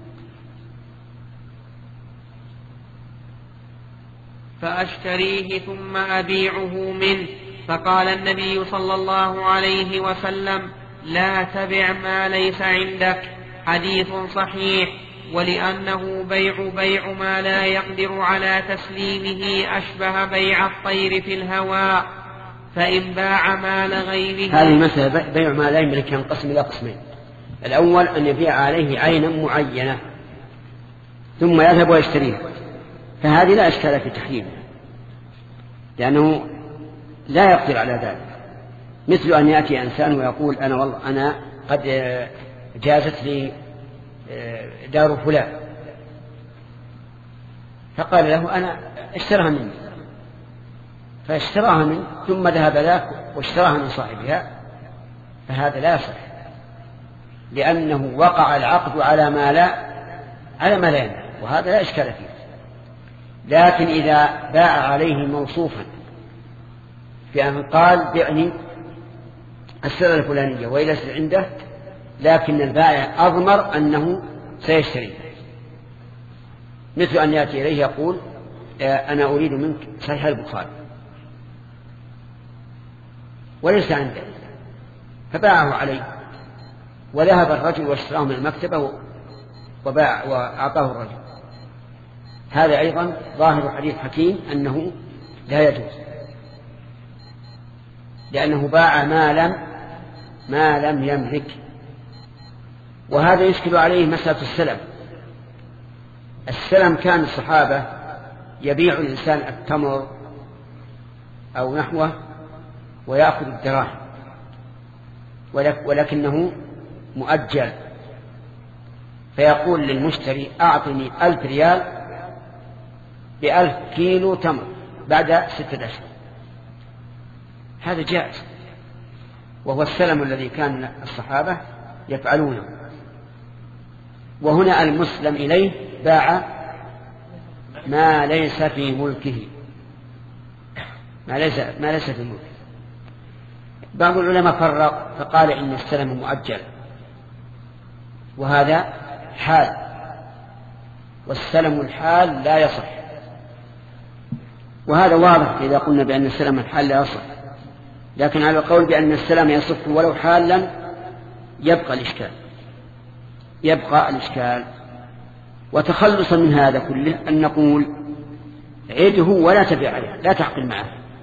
فأشتريه ثم أبيعه منه. فقال النبي صلى الله عليه وسلم: لا تبع ما ليس عندك. حديث صحيح. ولأنه بيع بيع ما لا يقدر على تسليمه أشبه بيع الطير في الهواء، فإن باع مال غيره. هذه المسألة بيع ما لا يملك ينقسم إلى قسمين. الأول أن يبيع عليه عينا معينة ثم يذهب ويشتريها، فهذه لا إشكال في تحريمها لأنه لا يقدر على ذلك. مثل أن يأتي إنسان ويقول: أنا والله أنا قد جازت لي دار فلان، فقال له: أنا اشترها مني، فاشتراها منه ثم ذهب ذاك واشتراها من صاحبها، فهذا لا يصح لأنه وقع العقد على ما لا على ما لا يملك، وهذا لا إشكال فيه. لكن إذا باع عليه موصوفا بأن قال: بعني السلعة الفلانية وإلى عنده، لكن البائع أضمر أنه سيشتري، مثل أن يأتي إليه يقول: أنا أريد منك صحيح البخاري وليس عنده، فباعه عليه وذهب الرجل واشتراه من المكتبة وباع وأعطاه الرجل. هذا أيضا ظاهر حديث حكيم أنه لا يجوز، لأنه باع ما لم ما لم يملك. وهذا يشكل عليه مسألة السلم. السلم كان الصحابة يبيع الإنسان التمر أو نحوه ويأخذ الدراهم، ولكنه مؤجل، فيقول للمشتري أعطني ألف ريال بألف كيلو تمر بعد ستة أشهر. هذا جائز، وهو السلم الذي كان الصحابة يفعلونه. وهنا المسلم إليه باع ما ليس في ملكه، ما ليس, ما ليس في ملكه. بعض العلماء فرق فقال إن السلم مؤجل، وهذا حال، والسلم الحال لا يصح، وهذا واضح إذا قلنا بأن السلم الحال لا يصح. لكن على القول بأن السلم يصح ولو حالا يبقى الإشكال يبقى الإشكال وتخلصا من هذا كله أن نقول عيده ولا تبيع عليه، لا تعقل معه.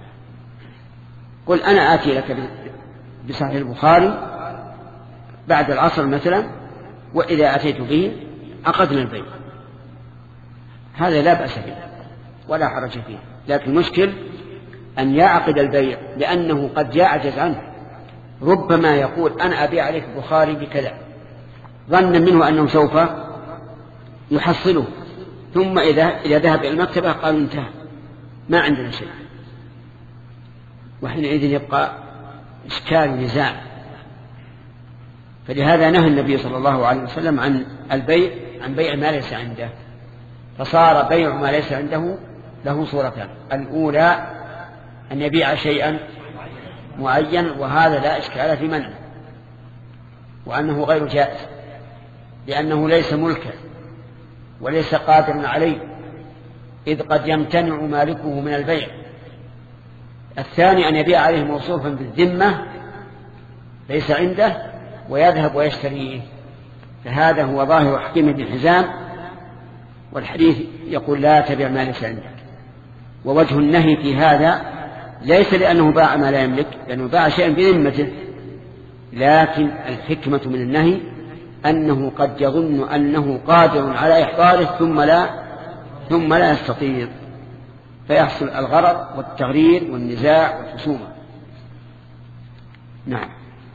قل أنا آتي لك بصحيح البخاري بعد العصر مثلا، وإذا أتيت به عقدنا البيع، هذا لا بأس به ولا حرج فيه. لكن المشكل أن يعقد البيع، لأنه قد يعجز عنه. ربما يقول أنا أبيع عليك البخاري بكذا، ظنا منه أنه سوف يحصله، ثم إذا إذا ذهب إلى المكتبة قالوا انتهى ما عندنا شيء، وحينئذ يبقى إشكال ونزاع. فلهذا نهى النبي صلى الله عليه وسلم عن البيع عن بيع ما ليس عنده، فصار بيع ما ليس عنده له صورتان: الأولى أن يبيع شيئا معين، وهذا لا إشكال في منعه، وأنه غير جائز لأنه ليس ملكا وليس قادرا عليه، إذ قد يمتنع مالكه من البيع. الثاني أن يبيع عليه موصوفا بالذمة ليس عنده ويذهب ويشتريه، فهذا هو ظاهر حكيم بن حزام، والحديث يقول لا تبيع ما ليس عندك. ووجه النهي في هذا ليس لأنه باع ما لا يملك، لأنه باع شيئا بذمته، لكن الحكمة من النهي أنه قد يظن أنه قادر على إحضاره ثم لا ثم لا يستطيع، فيحصل الغرر والتغرير والنزاع والخصومة. نعم.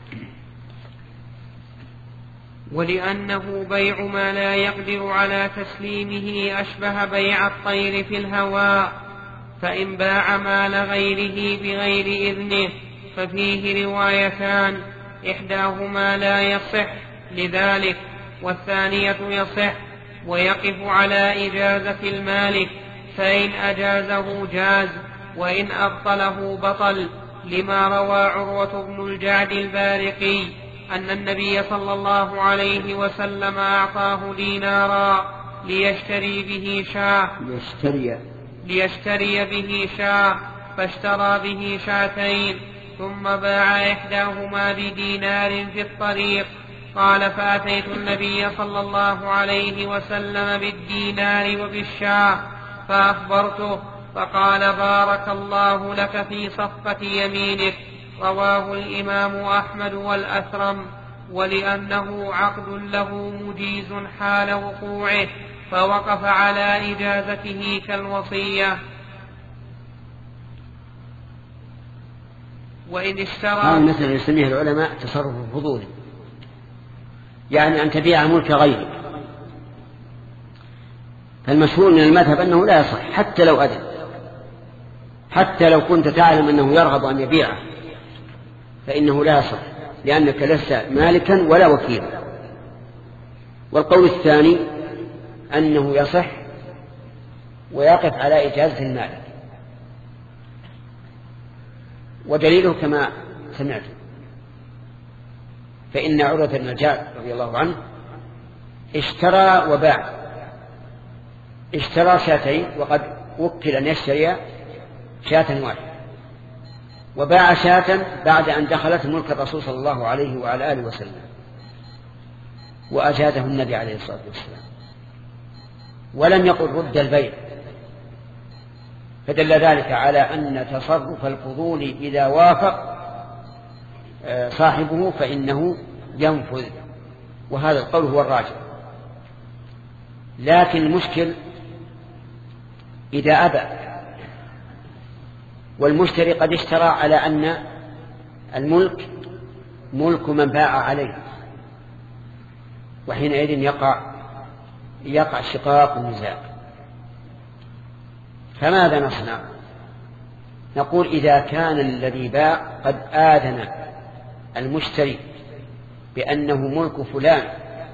ولأنه بيع ما لا يقدر على تسليمه أشبه بيع الطير في الهواء، فإن باع مال غيره بغير إذنه ففيه روايتان: إحداهما لا يصح لذلك، والثانية يصح ويقف على إجازة المالك، فإن أجازه جاز وإن أبطله بطل، لما روى عروة بن الجعد البارقي أن النبي صلى الله عليه وسلم أعطاه دينارا ليشتري به شاة ليشتري, ليشتري به شاة فاشترى به شاتين، ثم باع إحداهما بدينار في الطريق. قال: فأتيت النبي صلى الله عليه وسلم بالدينار وبالشاة فأخبرته، فقال: بارك الله لك في صفقة يمينك. رواه الإمام أحمد والأثرم. ولأنه عقد له مجيز حال وقوعه فوقف على إجازته كالوصية. وإن اشترى هذا مثل يسميه العلماء تصرف فضولي، يعني أن تبيع ملك غيرك. فالمشهور من المذهب أنه لا يصح حتى لو أذن، حتى لو كنت تعلم أنه يرغب أن يبيعه فإنه لا يصح، لأنك لست مالكا ولا وكيلا. والقول الثاني أنه يصح ويقف على إجازة المالك، ودليله كما سمعت، فإن عروة بن الجعد رضي الله عنه اشترى وباع، اشترى شاتين وقد وكل أن يشتري شاة واحدة، وباع شاة بعد أن دخلت ملك الرسول صلى الله عليه وعلى آله وسلم، وأجازه النبي عليه الصلاة والسلام، ولم يقل رد البيع، فدل ذلك على أن تصرف الفضول إذا وافق صاحبه فإنه ينفذ، وهذا القول هو الراجح. لكن المشكل إذا أبى، والمشتري قد اشترى على أن الملك ملك من باع عليه، وحينئذ يقع يقع شقاق النزاع. فماذا نصنع؟ نقول إذا كان الذي باع قد آذن المشتري بأنه ملك فلان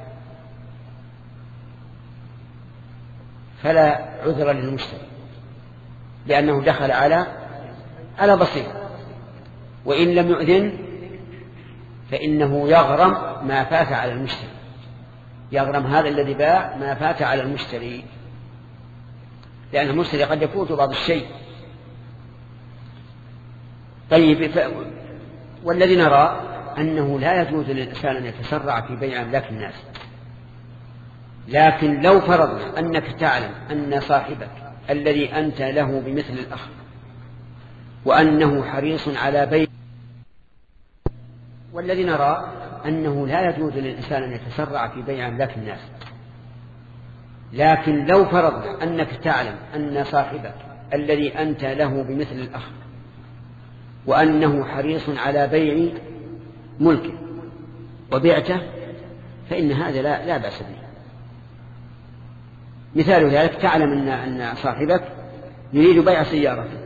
فلا عذر للمشتري، لأنه دخل على على بصيرة. وإن لم يؤذن فإنه يغرم ما فات على المشتري، يغرم هذا الذي باع ما فات على المشتري، لأن المشتري قد يفوت بعض الشيء. طيب، ف... والذي نرى أنه لا يجوز للإنسان أن يتسرع في بيع أملاك الناس، لكن لو فرضنا أنك تعلم أن صاحبك الذي أنت له بمثل الأخ وأنه حريص على بيع، والذي نرى أنه لا يجوز للإنسان أن يتسرع في بيع أملاك الناس، لكن لو فرضنا أنك تعلم أن صاحبك الذي أنت له بمثل الأخ وأنه حريص على بيع ملكه وبيعته، فإن هذا لا, لا بأس به. مثال ذلك، تعلم أن, أن صاحبك يريد بيع سيارته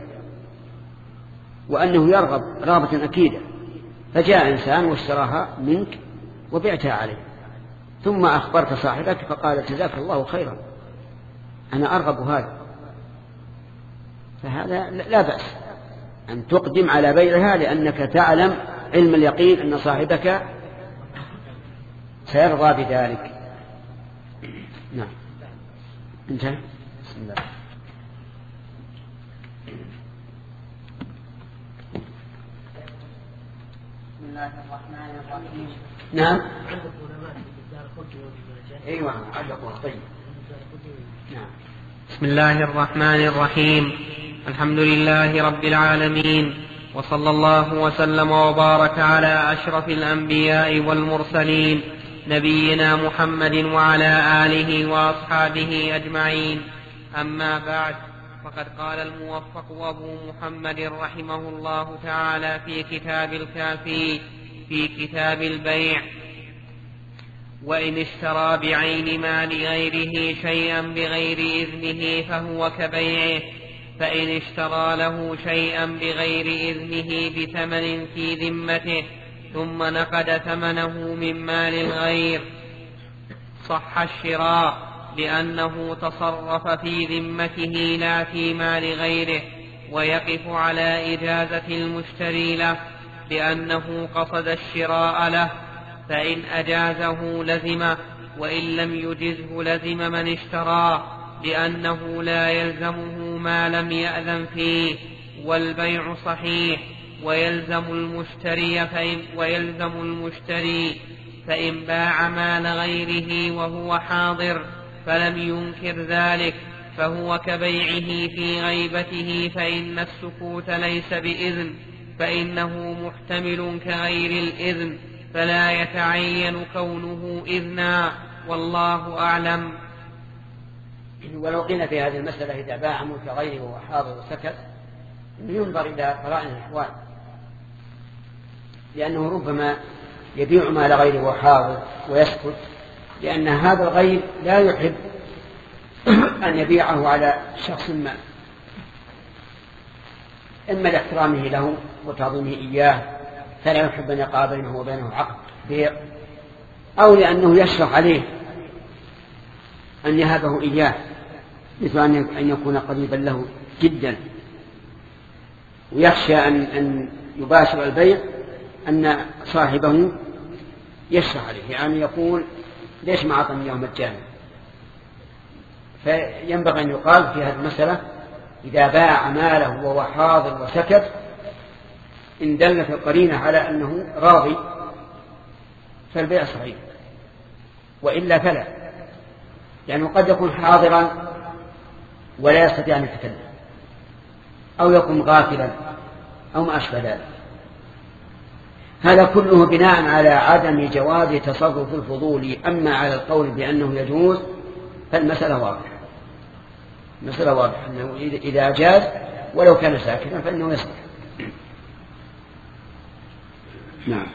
وأنه يرغب رغبة أكيدة، فجاء إنسان واشتراها منك وبعتها عليه، ثم أخبرت صاحبك فقال جزاك الله خيرا أنا أرغب هذا، فهذا لا بأس أن تقدم على بيعها، لأنك تعلم علم اليقين أن صاحبك سيرضى بذلك. نعم، انتهى. بسم الله. بسم الله الرحمن الرحيم. نعم. ايوه علقوا. طيب. نعم. بسم الله الرحمن الرحيم. الحمد لله رب العالمين، وصلى الله وسلم وبارك على أشرف الأنبياء والمرسلين نبينا محمد وعلى آله وأصحابه أجمعين. أما بعد، فقد قال الموفق أبو محمد رحمه الله تعالى في كتاب الكافي في كتاب البيع: وإن اشترى بعين مال غيره شيئا بغير إذنه فهو كبيعه، فإن اشترى له شيئا بغير إذنه بثمن في ذمته ثم نقد ثمنه من مال الغير صح الشراء، لأنه تصرف في ذمته لا في مال غيره، ويقف على إجازة المشتري له لأنه قصد الشراء له، فإن أجازه لزمه، وإن لم يجزه لزم من اشتراه، لأنه لا يلزمه ما لم يأذن فيه، والبيع صحيح. ويلزم المشتري فإن, ويلزم المشتري فإن باع مال غيره وهو حاضر فلم ينكر ذلك فهو كبيعه في غيبته، فإن السكوت ليس بإذن، فإنه محتمل كغير الإذن، فلا يتعين كونه إذنا، والله أعلم. ولو قلنا في هذه المسألة إذا باع ملك غيره وهو حاضر وسكت، ينظر إلى قرائن الأحوال، لأنه ربما يبيع مال غيره وهو حاضر ويسكت، لأن هذا الغير لا يحب أن يبيعه على شخص ما، إما لاحترامه له وتعظيمه إياه فلا يحب أن يقع بينه وبينه عقد بيع، أو لأنه يشرح عليه أن يهبه إياه، مثل أن يكون قريبا له جدا، ويخشى أن يباشر البيع أن صاحبه يشرح عليه، يعني يقول ليش ما أعطني يوم مجانا. فينبغي أن يقال في هذه المسألة إذا باع ماله وهو حاضر وسكت إن دلت القرينة على أنه راضي فالبيع صحيح، وإلا فلا، لأنه قد يكون حاضرا ولا يستطيع أن يتكلم، أو يكون غافلا أو ما أشبه ذلك. هذا كله بناء على عدم جواز تصرف الفضول. أما على القول بأنه يجوز فالمسألة واضحة، المسألة واضحة أنه إذا جاز ولو كان ساكنا فإنه يسكت. نعم.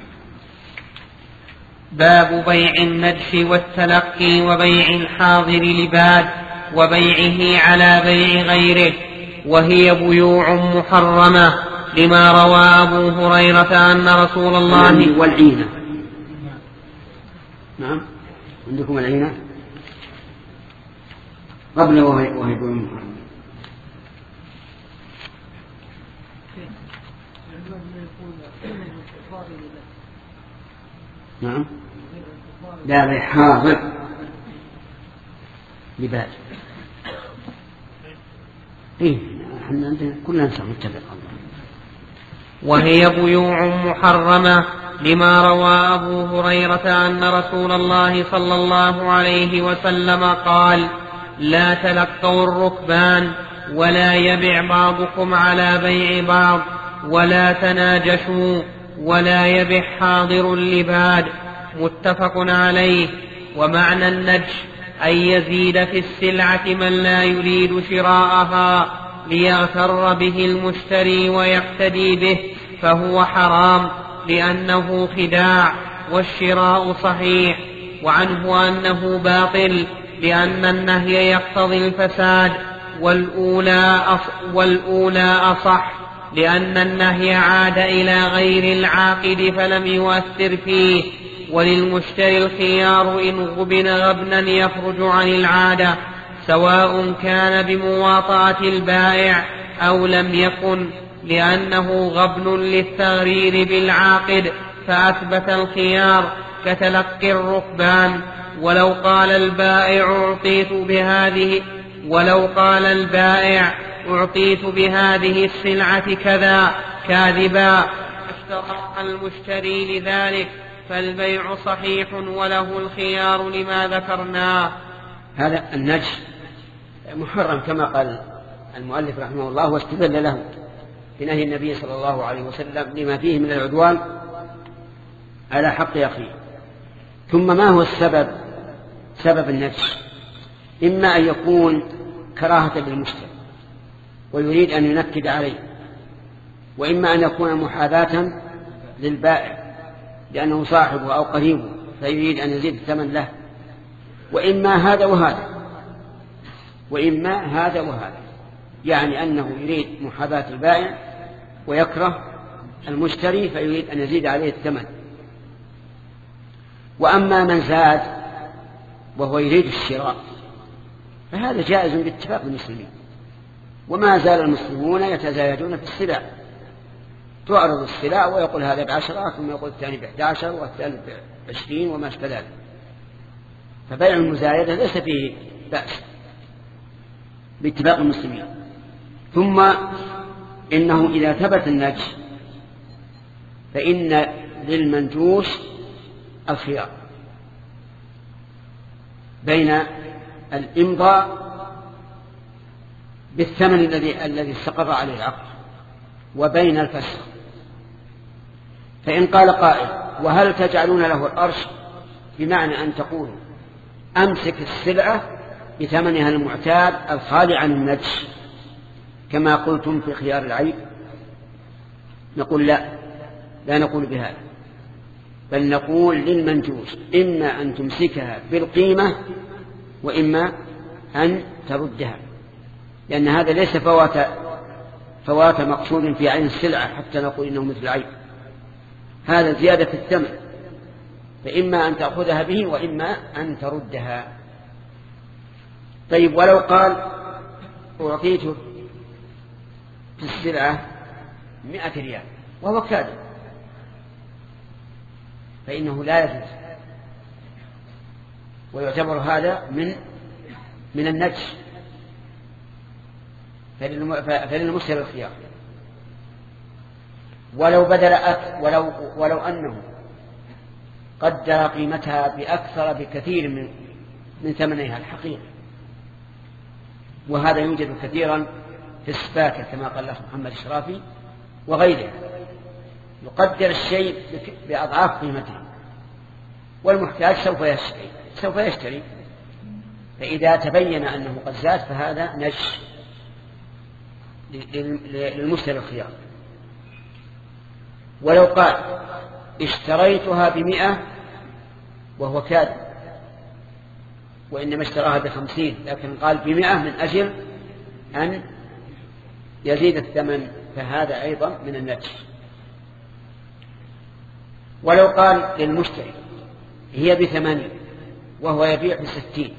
باب بيع النجش والتلقي وبيع الحاضر لباد وبيعه على بيع غيره، وهي بيوع محرمة لما روى أبو هريرة أن رسول الله والعينة. نعم عندكم العينة قبل وهي وهي بيوع محرمة. نعم لا بيع حاضر لباد. إيه احنا عندنا كلنا نتفق. وهي بيوع محرمة لما روى أبو هريرة أن رسول الله صلى الله عليه وسلم قال: لا تلقوا الركبان ولا يبع بعضكم على بيع بعض ولا تناجشوا ولا يبع حاضر لباد. متفق عليه. ومعنى النجش أن يزيد في السلعة من لا يريد شراءها ليغتر به المشتري ويقتدي به، فهو حرام لأنه خداع، والشراء صحيح. وعنه أنه باطل لأن النهي يقتضي الفساد، والأولى, أص والأولى أصح لأن النهي عاد إلى غير العاقد فلم يؤثر فيه. وللمشتري الخيار إن غبن غبنا يخرج عن العادة، سواء كان بمواطأة البائع أو لم يكن، لأنه غبن للتغرير بالعاقد فأثبت الخيار كتلقي الركبان. ولو قال البائع أعطيت بهذه ولو قال البائع أعطيت بهذه السلعة كذا كاذبا اشترط المشتري لذلك، فالبيع صحيح وله الخيار لما ذكرناه. هذا النجش محرم كما قال المؤلف رحمه الله، واستدل له بنهي النبي صلى الله عليه وسلم لما فيه من العدوان على حق أخيه. ثم ما هو السبب؟ سبب النجش إما أن يكون كراهة للمشتري ويريد أن ينكد عليه، وإما أن يكون محاذاة للبائع لأنه صاحبه أو قريبه فيريد أن يزيد الثمن له، وإما هذا وهذا وإما هذا وهذا يعني أنه يريد محاذاة البائع ويكره المشتري فيريد أن يزيد عليه الثمن. وأما من زاد وهو يريد الشراء فهذا جائز باتفاق المسلمين، وما زال المسلمون يتزايدون في السلع، تعرض السلع ويقول هذا بعشرة ثم يقول الثاني بإحدى عشر والثالث بعشرين وما أشبه ذلك، فبيع المزايدة ليس فيه بأس باتفاق المسلمين. ثم إنه إذا ثبت النجش فإن للمنجوش الخيار بين الإمضاء بالثمن الذي الذي استقر عليه العقد وبين الفسخ. فإن قال قائل: وهل تجعلون له الأرش؟ بمعنى أن تقولوا أمسك السلعة بثمنها المعتاد الخالي عن النجش كما قلتم في خيار العيب، نقول لا، لا نقول بهذا، بل نقول للمنجوش إما أن تمسكها بالقيمة وإما أن تردها، لأن هذا ليس فوات فوات مقصود في عين السلعة حتى نقول إنه مثل العيب، هذا زيادة في الثمن، فإما أن تأخذها به وإما أن تردها. طيب ولو قال أعطيته في السلعة مئة ريال وهو كاذب فإنه لا يجوز، ويعتبر هذا من من النجش، فللمشتري الخيار. ولو بدل أك ولو ولو أنه قدر قيمتها بأكثر بكثير من من ثمنها الحقيقي، وهذا يوجد كثيرا في السباكة كما قال الأخ محمد الشرافي وغيره، يقدر الشيء بأضعاف قيمته، والمحتاج سوف يشتري سوف يشتري فإذا تبين أنه قد زاد فهذا نجش للمشتري الخيار. ولو قال اشتريتها بمئة وهو كاذب وإنما اشتراها بخمسين، لكن قال بمئة من أجل أن يزيد الثمن، فهذا أيضا من النجش. ولو قال للمشتري هي بثمانين وهو يبيع بستين،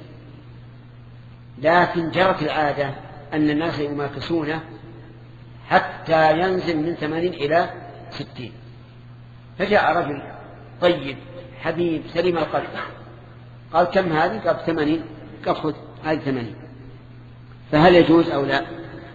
لكن جرت العادة أن الناس يماكسونه حتى ينزل من ثمانين إلى ستين، فجاء رجل طيب حبيب سليم القلب قال كم هذه؟ قال ثمانين. قال خذ هذه ثمانين. فهل يجوز أو لا؟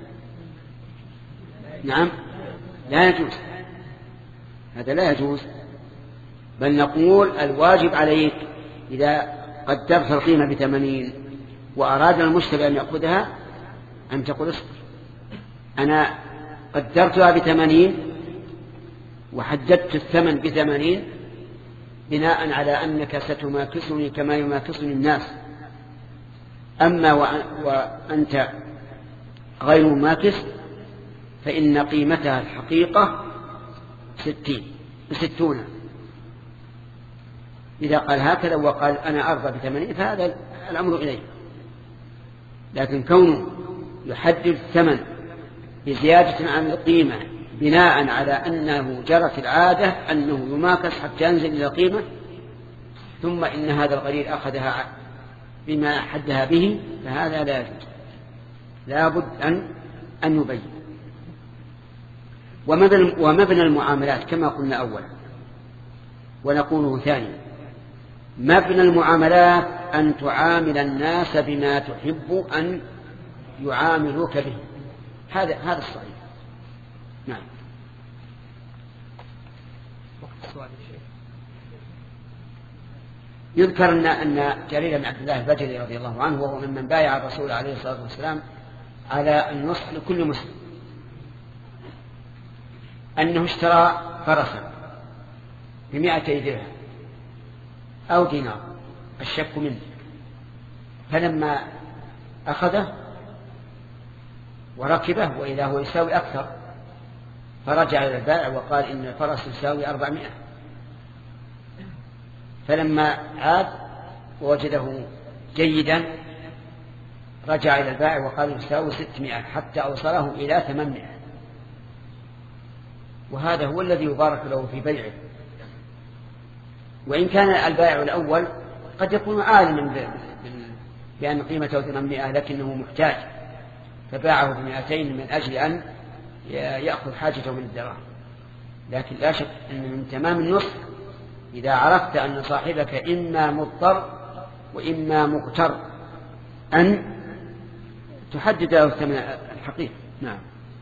نعم لا يجوز، هذا لا يجوز، بل نقول الواجب عليك إذا قدرت القيمة بثمانين وأراد المشتري أن يأخذها أن تقول اصبر، أنا قدرتها بثمانين وحددت الثمن بثمانين بناء على أنك ستماكسني كما يماكسني الناس، أما وأنت غير مماكس فإن قيمتها الحقيقة ستين ستون. إذا قال هكذا وقال أنا أرضى بثمانين فهذا الأمر إليه، لكن كونه يحدد الثمن بزيادة عن القيمة بناء على أنه جرت العادة أنه يماكس حتى ينزل إلى القيمة، ثم إن هذا الغرير أخذها بما حدها به، فهذا لا يجوز، لا بد أن أن يبين. ومبنى المعاملات كما قلنا أولا ونقوله ثانيا، مبنى المعاملات أن تعامل الناس بما تحب أن يعاملوك به، هذا هذا الصحيح. نعم. يذكر أن أن جرير بن عبد الله البجلي رضي الله عنه وهو ممن بايع الرسول عليه الصلاة والسلام على النصح لكل مسلم، أنه اشترى فرسا بمائتي درهم أو دينار الشك منه، فلما أخذه وركبه وإذا هو يساوي أكثر فرجع إلى البائع وقال إن الفرس يساوي أربعمائة، فلما عاد ووجده جيدا رجع إلى البائع وقال يساوي ستمائة حتى أوصله إلى ثمانمائة، وهذا هو الذي يبارك له في بيعه. وإن كان البائع الأول قد يكون عالما بأن قيمته ثمانمائة لكنه محتاج فباعه بمئتين من أجل أن يأخذ حاجته من الدراهم، لكن لا شك أن من تمام النصح إذا عرفت أن صاحبك إما مضطر وإما مغتر أن تحدد له الثمن الحقيقي. نعم.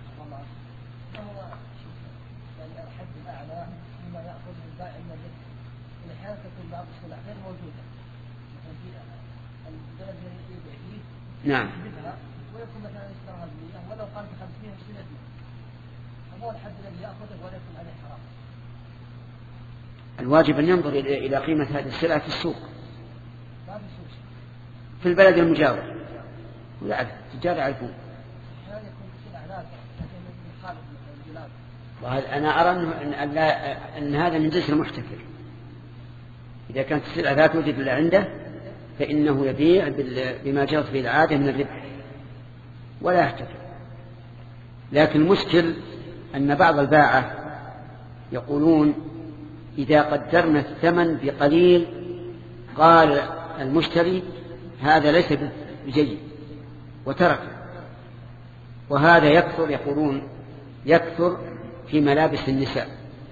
نعم. ويكون مثلا اشتراها بمئة ولو قال بخمسين اشتريت فهو الحد الذي يأخذه ولا يكون عليه حرام. الواجب أن ينظر إلى قيمة هذه السلعة في السوق في البلد المجاور ويعرف التجار يعرفون. أنا أرى أن, أن, أن هذا من جنس المحتكر، إذا كانت السلعة لا توجد إلا عنده فإنه يبيع بما جرت به العادة من الربح ولا يحتكر. لكن المشكل أن بعض الباعة يقولون إذا قدرنا الثمن بقليل قال المشتري هذا ليس بجيد وترك، وهذا يكثر، يقولون يكثر في ملابس النساء.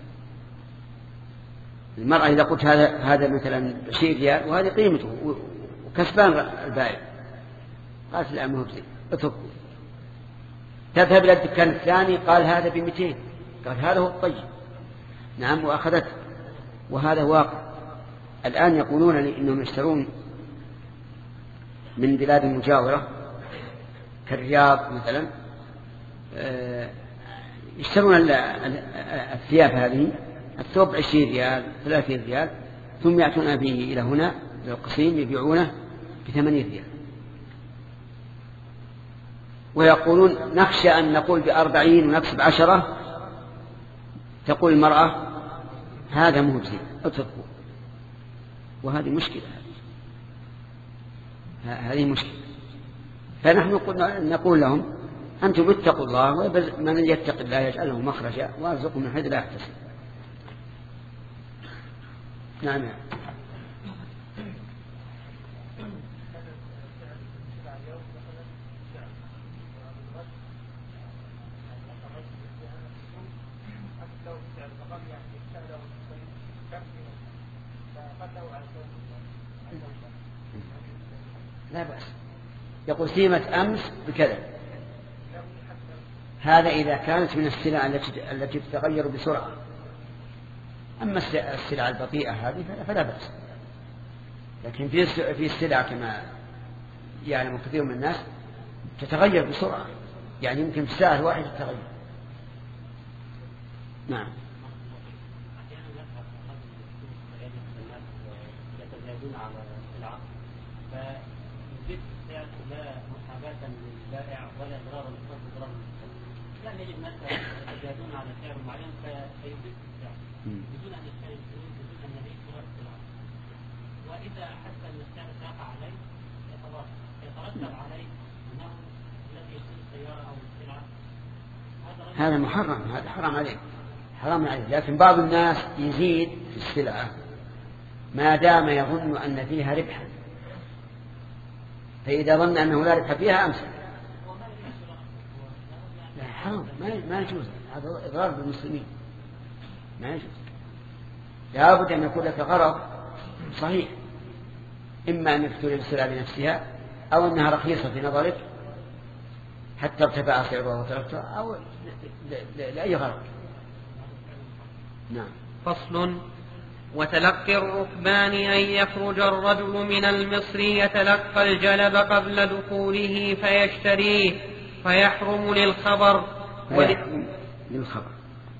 المرأة إذا قلت هذا هذا مثلا عشرين ريال وهذه قيمته وكسبان البائع، قالت لا ما هو بزي اتركه. تذهب إلى الدكان الثاني قال هذا بمئتين، قال هذا هو الطيب. نعم وأخذته، وهذا واقع. الآن يقولون لي إنهم يشترون من بلاد مجاورة كالرياض مثلا، يشترون الثياب هذه الثوب عشرين ريال ثلاثين ريال ثم يأتون به إلى هنا إلى القصيم يبيعونه بثمانين ريال. ويقولون نخشى أن نقول بأربعين ونكسب عشرة، تقول المرأة هذا مجزي اتركوا، وهذه مشكلة، هذه مشكلة. فنحن نقول لهم أنتم اتقوا الله، ومن يتق الله يجعل له مخرجا وارزقه من حيث لا يحتسب. نعم. لا بأس، يقول سيمة أمس بكذا، هذا إذا كانت من السلع التي التي تتغير بسرعة. أما السلع البطيئة هذه فلا بأس، لكن في في السلع كما يعلم كثير من الناس تتغير بسرعة، يعني يمكن في الساعة الواحدة تتغير. نعم. لا محاباة للبائع ولا إضرارا للصرف، يعني يجب الناس يتزايدون على سعر معين فيزيد السعر بدون أن يشتروا، بدون أن يبيعوا السلعة، وإذا حس أن السعر سيقع عليه يترتب عليه أنه الذي يشتري السيارة أو السلعة هذا محرم، هذا حرام عليه، حرام عليه. لكن بعض الناس يزيد في السلعة ما دام يظن أن فيها ربحا، فإذا ظن أنه لا ربح فيها أمسك. لا حرام، ما يجوز، هذا إضرار بالمسلمين، ما يجوز. لابد أن يكون لك غرض صحيح، إما أنك تريد السلعة لنفسها، أو أنها رخيصة في نظرك حتى ارتفع سعرها وتركتها، أو لأي غرض. نعم. فصل. وتلقي الركبان أن يخرج الرجل من المصر يتلقى الجلب قبل دخوله فيشتريه فيحرم للخبر فيحرم للخبر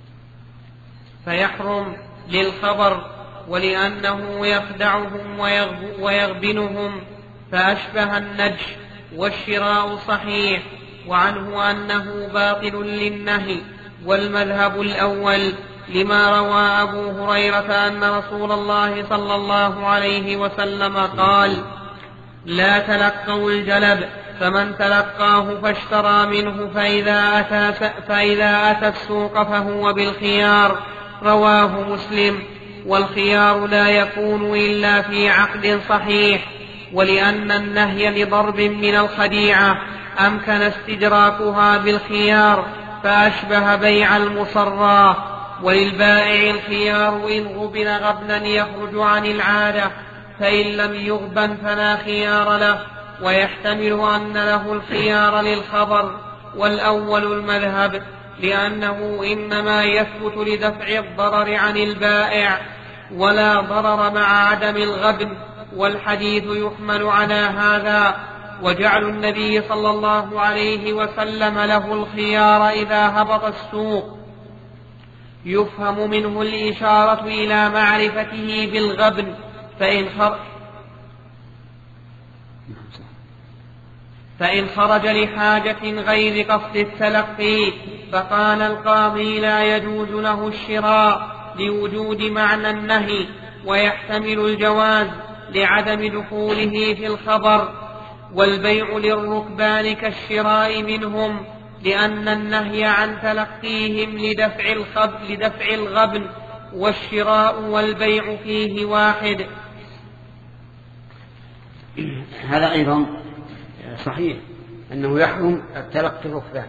فيحرم للخبر ولأنه يخدعهم ويغبنهم فأشبه النجش، والشراء صحيح، وعنه أنه باطل للنهي، والمذهب الأول لما روى أبو هريرة أن رسول الله صلى الله عليه وسلم قال: لا تلقوا الجلب، فمن تلقاه فاشترى منه فإذا أتى, فإذا أتى السوق فهو بالخيار. رواه مسلم. والخيار لا يكون إلا في عقد صحيح، ولأن النهي لضرب من الخديعة أمكن استدراكها بالخيار فأشبه بيع المصرى. وللبائع الخيار إن غبن غبنا يخرج عن العادة، فإن لم يغبن فلا خيار له، ويحتمل أن له الخيار للخبر. والأول المذهب، لأنه إنما يثبت لدفع الضرر عن البائع ولا ضرر مع عدم الغبن، والحديث يحمل على هذا. وجعل النبي صلى الله عليه وسلم له الخيار إذا هبط السوق يفهم منه الإشارة إلى معرفته بالغبن، فإن خرج, فإن خرج لحاجة غير قصد التلقي فقال القاضي لا يجوز له الشراء لوجود معنى النهي، ويحتمل الجواز لعدم دخوله في الخبر. والبيع للركبان كالشراء منهم، لأن النهي عن تلقيهم لدفع الخب لدفع الغبن، والشراء والبيع فيه واحد. هذا أيضا صحيح أنه يحرم تلقي الركبان،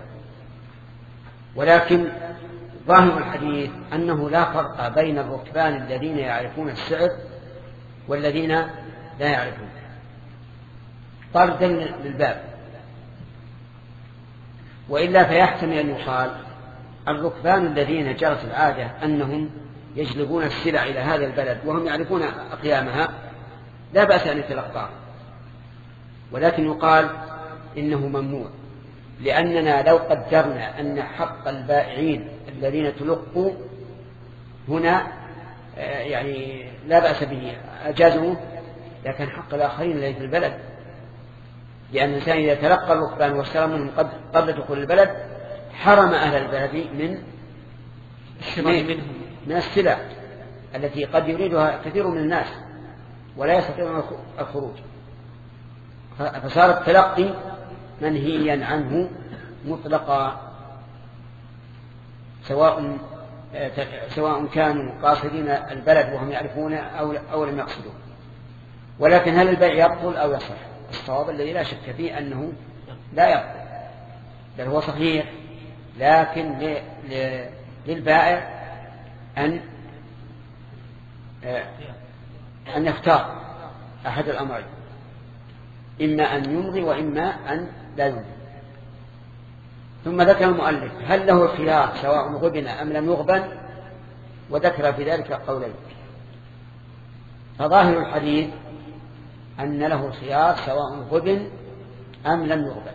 ولكن ظاهر الحديث أنه لا فرق بين الركبان الذين يعرفون السعر والذين لا يعرفون، طردا للباب. وإلا فيحتمل أن يقال الركبان الذين جرت العادة أنهم يجلبون السلع إلى هذا البلد وهم يعرفون أقيامها لا بأس أن يتلقاه، ولكن يقال إنه ممنوع، لأننا لو قدرنا أن حق البائعين الذين تلقوا هنا يعني لا بأس به أجازوه، لكن حق الآخرين الذين في البلد لأن الإنسان إذا تلقى الركبان واشترى منهم قبل دخول البلد حرم أهل البلد من من السلع التي قد يريدها كثير من الناس ولا يستطيعون الخروج، فصار التلقي منهيا عنه مطلقا، سواء سواء كانوا قاصدين البلد وهم يعرفون أو أو لم يقصدوا. ولكن هل البيع يبطل أو يصح؟ الصواب الذي لا شك فيه أنه لا يبطل، بل هو صحيح، لكن للبائع أن أن يختار أحد الأمرين، إما أن يمضي وإما أن لا يمضي. ثم ذكر المؤلف هل له خيار سواء غبن أم لم يغبن، وذكر في ذلك قولين. فظاهر الحديث أن له الخيار سواء غبن أم لم يغبن،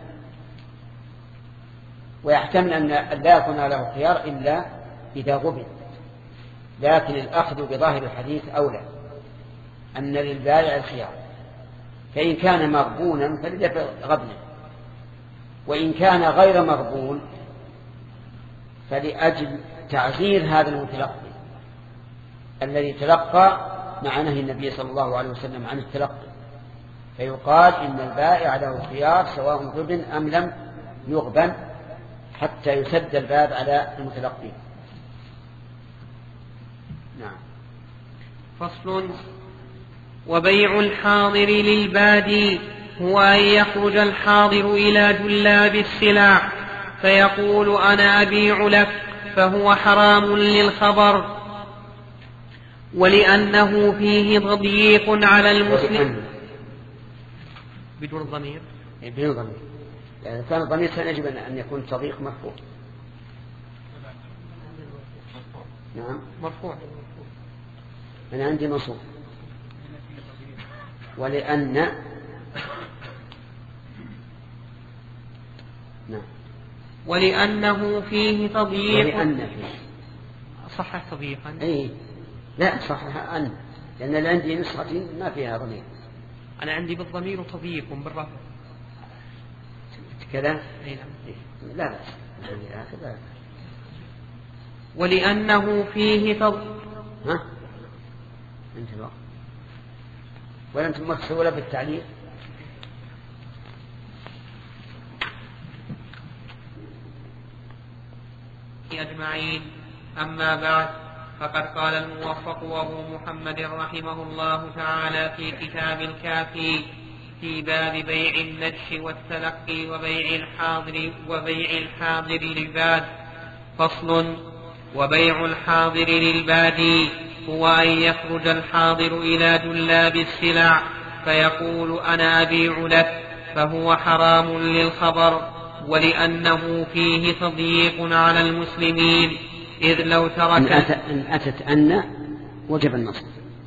ويحتمل أن لا يكون له خيار إلا إذا غبن، لكن الأخذ بظاهر الحديث أولى، أن للبائع الخيار، فإن كان مغبونا فليدفع غبنا، وإن كان غير مغبون فلأجل تعزير هذا المتلقي الذي تلقى مع نهي النبي صلى الله عليه وسلم عن التلقي، فيقال إن البائع له خيار سواء غبن أم لم يغبن حتى يسد الباب على المتلقين. نعم. فصل. وبيع الحاضر للبادي هو أن يخرج الحاضر إلى جلاب السلع فيقول أنا أبيع لك، فهو حرام للخبر، ولأنه فيه تضييق على المسلم. بدون ضمير بدون ضمير، يعني كان الضمير سيجب أن يكون تضييق مرفوع. نعم مرفوع. أنا عندي منصوب. ولأن نعم ولأنه فيه تضييق. ولأن فيه صحح تضييقا. أي لا صحح أن، لأن اللي عندي نسختي ما فيها ضمير. أنا عندي بالضمير وتضييق بالرفع كذا. أي نعم. لا بأس. ولأنه فيه تضييق. ها أنت بقى ولا أنتم مكسولة بالتعليق؟ أجمعين. أما بعد، فقد قال الموفق وهو محمد رحمه الله تعالى في كتاب الكافي في باب بيع النجش والتلقي وبيع الحاضر وبيع الحاضر للباد. فصل. وبيع الحاضر للبادي هو أن يخرج الحاضر إلى جلاب السلع فيقول أنا أبيع لك، فهو حرام للخبر، ولأنه فيه تضييق على المسلمين، إذ لو ترك إن أتت أن وجب النصب،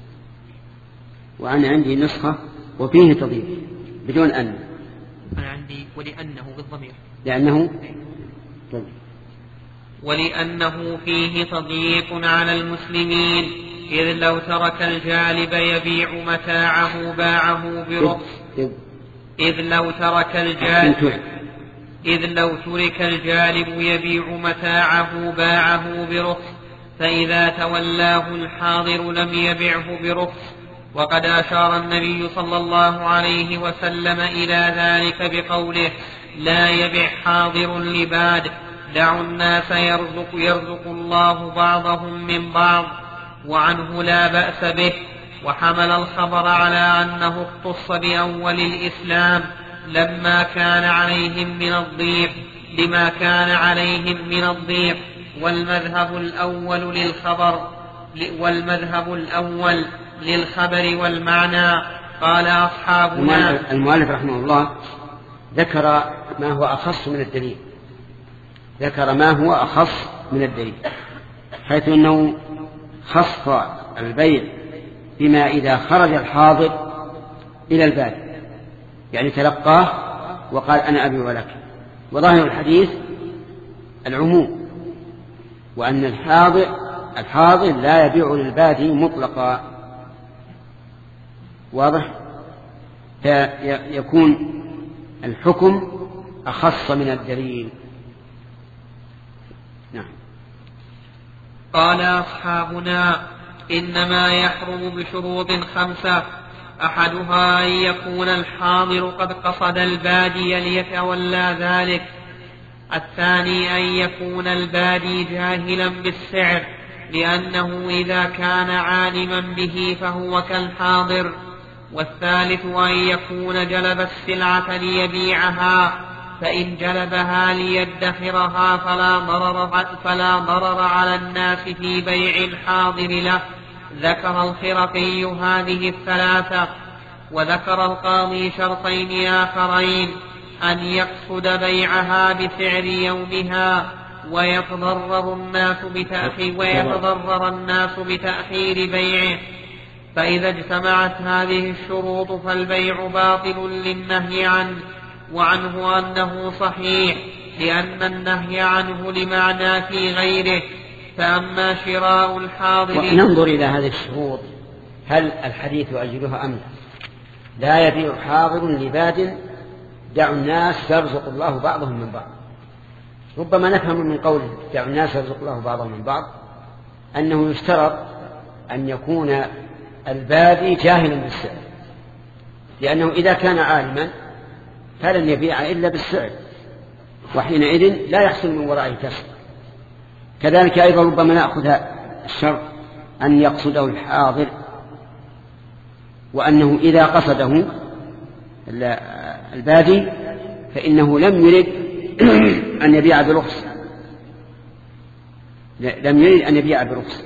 وأنا عندي نسخة وفيه تضييق بدون أن. أنا عندي ولأنه بالضمير، لأنه طيب. ولأنه فيه تضييق على المسلمين، إذ لو ترك الجالب يبيع متاعه باعه برخص إذ لو ترك الجالب إذ لو ترك الجالب يبيع متاعه باعه برخص، فإذا تولاه الحاضر لم يبعه برخص. وقد أشار النبي صلى الله عليه وسلم إلى ذلك بقوله لا يبع حاضر لباد، دعوا الناس يرزق, يرزق الله بعضهم من بعض، وعنه لا بأس به. وحمل الخبر على أنه اختص بأول الإسلام لما كان عليهم من الضيق لما كان عليهم من الضيق والمذهب الأول للخبر والمذهب الأول للخبر والمعنى. قال أصحابنا. المؤلف رحمه الله ذكر ما هو أخص من الدليل ذكر ما هو أخص من الدليل حيث أنه خص البيع بما إذا خرج الحاضر إلى البادي، يعني تلقاه وقال أنا أبيع لك، وظاهر الحديث العموم، وأن الحاضر الحاضر لا يبيع للبادي مطلقا. واضح؟ فيكون الحكم أخص من الدليل. نعم. قال أصحابنا إنما يحرم بشروط خمسة، أحدها أن يكون الحاضر قد قصد البادي ليتولى ذلك، الثاني أن يكون البادي جاهلا بالسعر لأنه إذا كان عالما به فهو كالحاضر، والثالث أن يكون جلب السلعة ليبيعها، فإن جلبها ليدخرها فلا ضرر, فلا ضرر على الناس في بيع الحاضر له. ذكر الخرقي هذه الثلاثة. وذكر القاضي شرطين آخرين: أن يقصد بيعها بسعر يومها ويتضرر الناس بتأخير, ويتضرر الناس بتأخير بيعه، فإذا اجتمعت هذه الشروط فالبيع باطل للنهي عنه، وعنه أنه صحيح لأن النهي عنه لمعنى في غيره. فأما شراء الحاضر، ننظر إلى هذه الشروط هل الحديث أجلها أم لا. لا يبيع حاضر لباد دعوا الناس يرزق الله بعضهم من بعض. ربما نفهم من قوله دعوا الناس يرزق الله بعضهم من بعض أنه يشترط أن يكون البادي جاهلا بالسعر، لأنه إذا كان عالما فلن يبيع إلا بالسعر، وحينئذ لا يحصل من ورائه كسب. كذلك أيضا ربما نأخذ الشرط أن يقصده الحاضر، وأنه إذا قصده البادي فإنه لم يرد أن يبيع برخص، لم يرد أن يبيع برخص.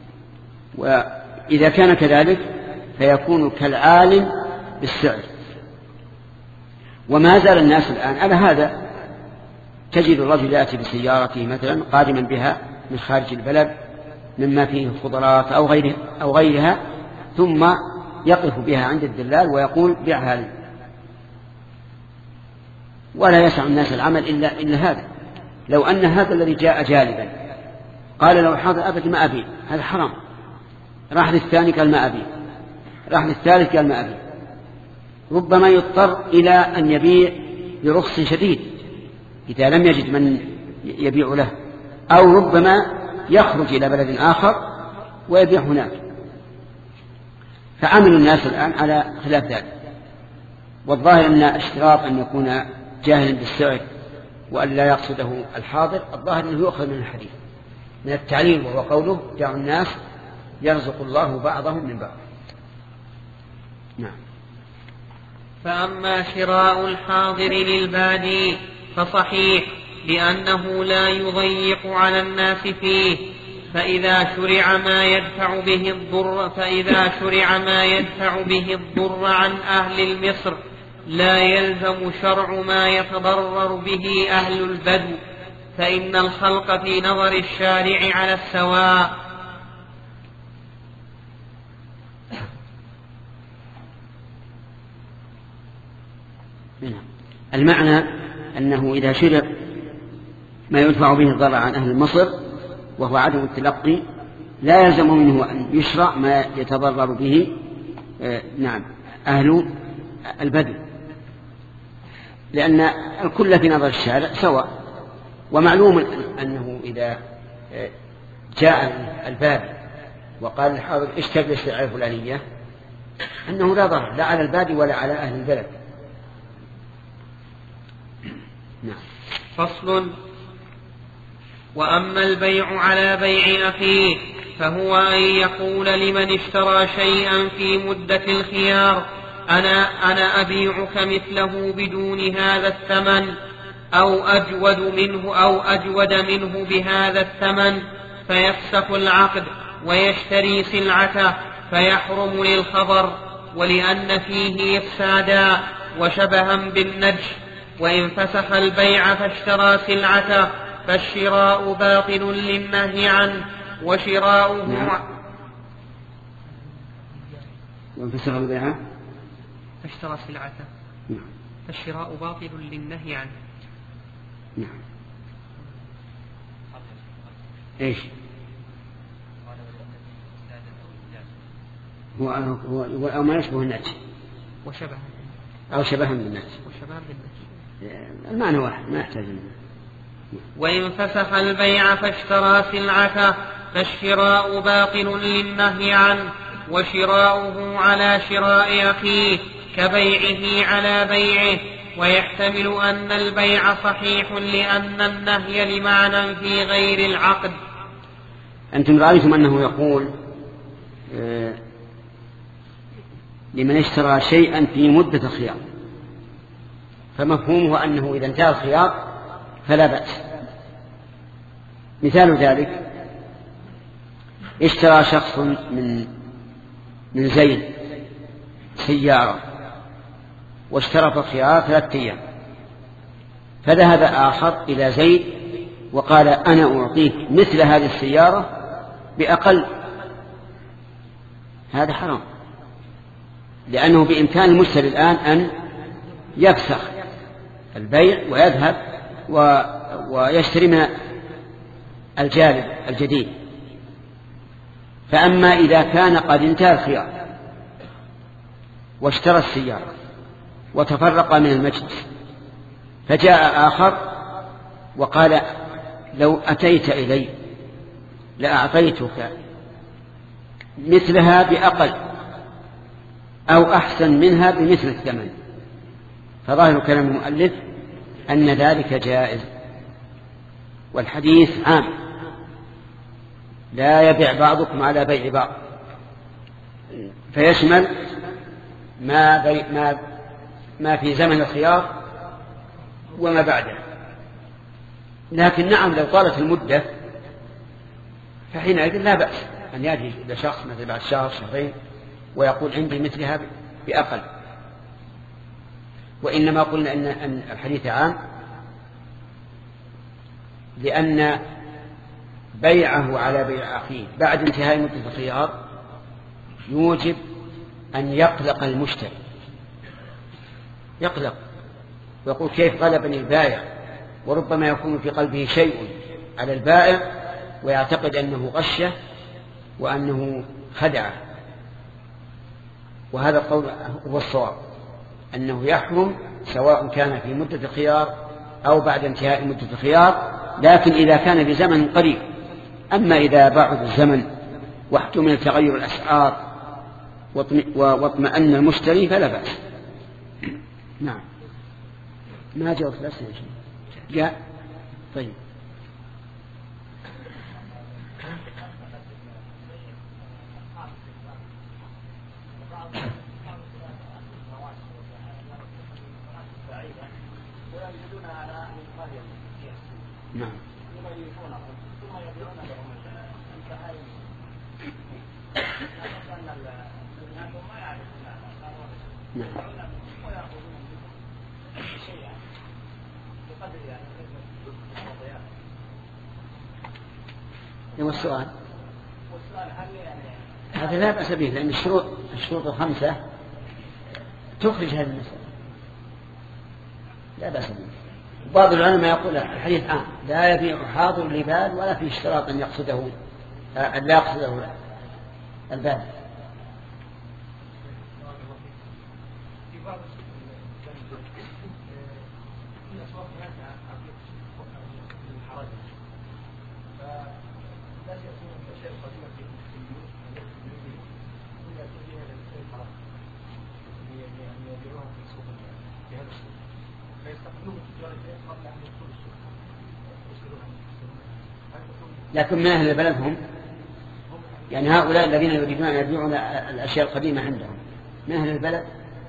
وإذا كان كذلك فيكون كالعالم بالسعر. وما زال الناس الآن على هذا، تجد الرجل يأتي بسيارته مثلا قادما بها من خارج البلد مما فيه خضرات أو غيرها, أو غيرها ثم يقف بها عند الدلال ويقول بيعها لي، ولا يسع الناس العمل إلا, إلا هذا. لو أن هذا الذي جاء جالبا قال لو حاضر أبد ما أبي، هذا حرام. راح للثاني قال ما أبي، راح للثالث قال ما أبي، ربما يضطر إلى أن يبيع برخص شديد إذا لم يجد من يبيع له، أو ربما يخرج إلى بلد آخر ويبيع هناك. فعمل الناس الآن على خلاف ذلك. والظاهر أن اشتراط أن يكون جاهلا بالسعر وأن لا يقصده الحاضر، الظاهر أنه يؤخذ من الحديث من التعليل، وهو قوله دعوا الناس يرزق الله بعضهم من بعض. نعم. فأما شراء الحاضر للبادي فصحيح لأنه لا يضيق على الناس فيه، فإذا شرع ما يدفع به الضر فإذا شرع ما يدفع به الضر عن أهل المصر لا يلزم شرع ما يتضرر به أهل البدو، فإن الخلق في نظر الشارع على السواء. المعنى أنه إذا شرع ما يدفع به الضرر عن أهل مصر وهو عدم التلقي لا يلزم منه أن يشرع ما يتضرر به آه نعم أهل البدو، لأن الكل في نظر الشارع سواء. ومعلوم أنه إذا آه جاء البادي وقال الحاضر اشتري بالسلعة الفلانية أنه لا ضرر لا على البادي ولا على أهل البلد. نعم. فصل. وأما البيع على بيع أخيه فهو أن يقول لمن اشترى شيئا في مدة الخيار أنا, أنا أبيعك مثله بدون هذا الثمن أو أجود منه أو أجود منه بهذا الثمن، فيفسخ العقد ويشتري سلعته فيحرم للخبر، ولأن فيه إفسادا وشبها بالنجش. وإن فسخ البيع فاشترى سلعته فالشراء باطل للنهي عنه وشراؤه نعم. وإن فسخ البيع فاشترى سلعته نعم. فالشراء باطل للنهي عنه. نعم. إيش هو هو أو ما يشبه النجش وشبه أو شبها بالنفس. وشبها بالنفس المعنى واحد ما يحتاج منه. وإن فسخ البيع فاشترى سلعته فالشراء باطل للنهي عنه، وشراؤه على شراء أخيه كبيعه على بيعه. ويحتمل أن البيع صحيح لأن النهي لمعنى في غير العقد. أنتم رأيتم أنه يقول آه لمن اشترى شيئا في مدة الخيار، فمفهومه أنه إذا انتهى الخيار فلا بأس. مثال ذلك اشترى شخص من من زيد سيارة واشترى في الخيار ثلاثة أيام، فذهب آخر إلى زيد وقال أنا أعطيك مثل هذه السيارة بأقل. هذا حرام، لأنه بإمكان المشتري الآن أن يفسخ البيع ويذهب و... ويشتري من الجالب الجديد. فأما إذا كان قد انتهى الخيار واشترى السيارة وتفرق من المجلس، فجاء آخر وقال لو أتيت إلي لأعطيتك مثلها بأقل أو أحسن منها بمثل الثمن، فظاهر كلام المؤلف أن ذلك جائز. والحديث عام، لا يبيع بعضكم على بيع بعض، فيشمل ما, بي ما, ما في زمن الخيار وما بعده. لكن نعم لو طالت المدة فحينئذ لا بأس أن يأتي إلى شخص مثل بعد شهر شهرين ويقول عندي مثلها بأقل. وإنما قلنا أن, أن الحديث عام لأن بيعه على بيع أخيه بعد انتهاء مدة الخيار يوجب أن يقلق المشتري، يقلق ويقول كيف غلبني البائع، وربما يكون في قلبه شيء على البائع ويعتقد أنه غشه وأنه خدعه. وهذا القول هو الصواب، أنه يحرم سواء كان في مدة الخيار أو بعد انتهاء مدة الخيار، لكن إذا كان في زمن قريب. أما إذا بعد الزمن واحتمل تغير الأسعار واطمأن المشتري فلا بأس. نعم. ما جاء ثلاثة جاء. طيب. نعم. نعم. والسؤال هذا لا بأس به، لأن الشروط الشروط الخمسة تخرج هذه المسألة، لا بأس به. بعض العلماء يقول الحديث عام لا يبيع حاضر لبال ولا في اشتراط أن يقصده أن لا يقصده البال. لكن من أهل البلد هم يعني هؤلاء الذين يريدون أن يبيعون الأشياء القديمة عندهم من أهل البلد.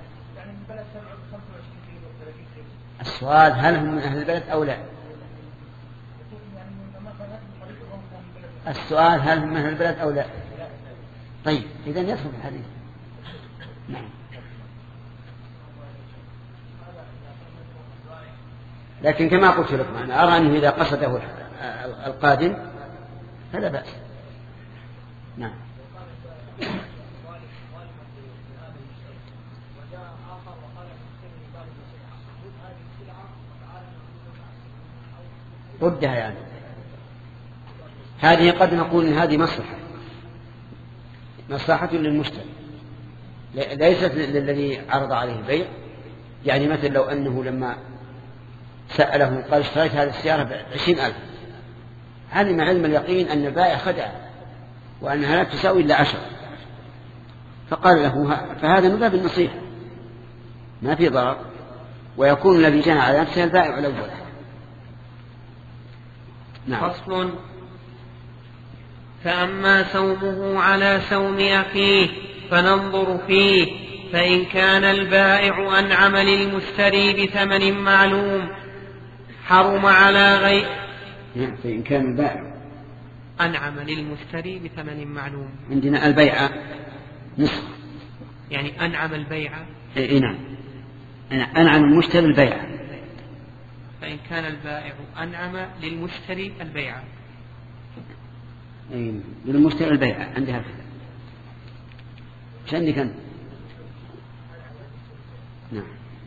السؤال هل هم من أهل البلد أو لا؟ السؤال هل هم من أهل البلد أو لا؟ طيب إذن يدخل في الحديث. نعم. لكن كما قلت لكم أنا أرى أنه إذا قصده القادم فلا بأس. نعم. ردها يعني هذه قد نقول إن هذه مصلحة مصلحة للمشتري ليست للذي عرض عليه البيع، يعني مثل لو أنه لما سأله قال اشتريت هذه السيارة بعشرين ألف، علم علم اليقين أن البائع خدع وأنها لا تساوي إلا عشر، فقال له فهذا من باب النصيحة ما في ضرر، ويكون الذي جنى على نفسه البائع الأول. نعم. فصل. فأما سومه على سوم أخيه فننظر فيه، فإن كان البائع أنعم للمشتري بثمن معلوم حرم على غير فإن كان البائع أنعم للمشتري بثمن معلوم، عندنا البيع نصف، يعني أنعم البيع إيه نعم أنعم المشتري البيع. فإن كان البائع أنعم للمشتري البيع إيه للمشتري البيع عندها كذا. إيش عندك أنت؟ نعم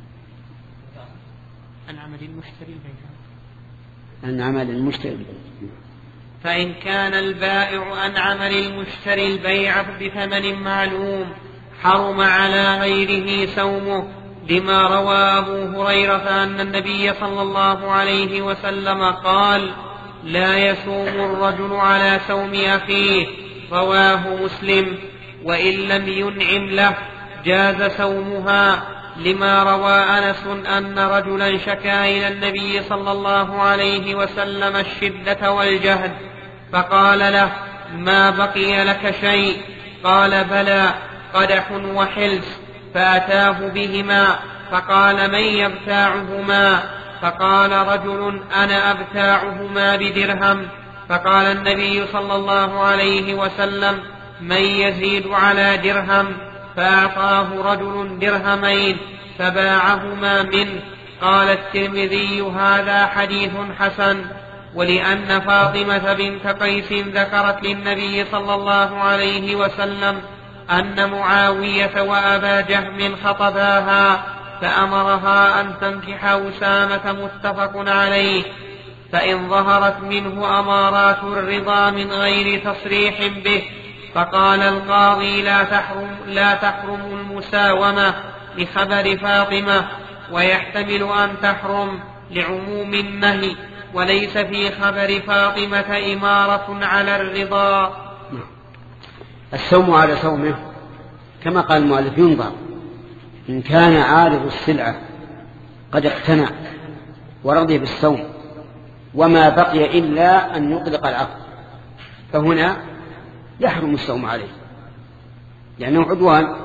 أنعم للمشتري البيع أنعم للمشتري البيع. فإن كان البائع أنعم للمشتري البيع بثمن معلوم حرم على غيره سومه، لما روى أبو هريرة أن النبي صلى الله عليه وسلم قال: لا يصوم الرجل على سوم أخيه، رواه مسلم. وإن لم ينعم له جاز سومها، لما روى أنس أن رجلا شكا إلى النبي صلى الله عليه وسلم الشدة والجهد، فقال له: ما بقي لك شيء؟ قال: بلى، قدح وحلس. فأتاه بهما فقال: من يبتاعهما؟ فقال رجل: أنا أبتاعهما بدرهم. فقال النبي صلى الله عليه وسلم: من يزيد على درهم؟ فأعطاه رجل درهمين فباعهما منه. قال الترمذي: هذا حديث حسن. ولأن فاطمة بنت قيس ذكرت للنبي صلى الله عليه وسلم أن معاوية وأبا جهم خطباها فأمرها أن تنكح أسامة، متفق عليه. فإن ظهرت منه أمارات الرضا من غير تصريح به، فقال القاضي: لا تحرم, لا تحرم المساومة لخبر فاطمة، ويحتمل أن تحرم لعموم النهي، وليس في خبر فاطمة إمارة على الرضا. السوم على سومه كما قال المؤلف ينظر، إن كان عارض السلعة قد اقتنع ورضي بالسوم وما بقي إلا أن يطلق العقد، فهنا يحرم السوم عليه لأنه عدوان.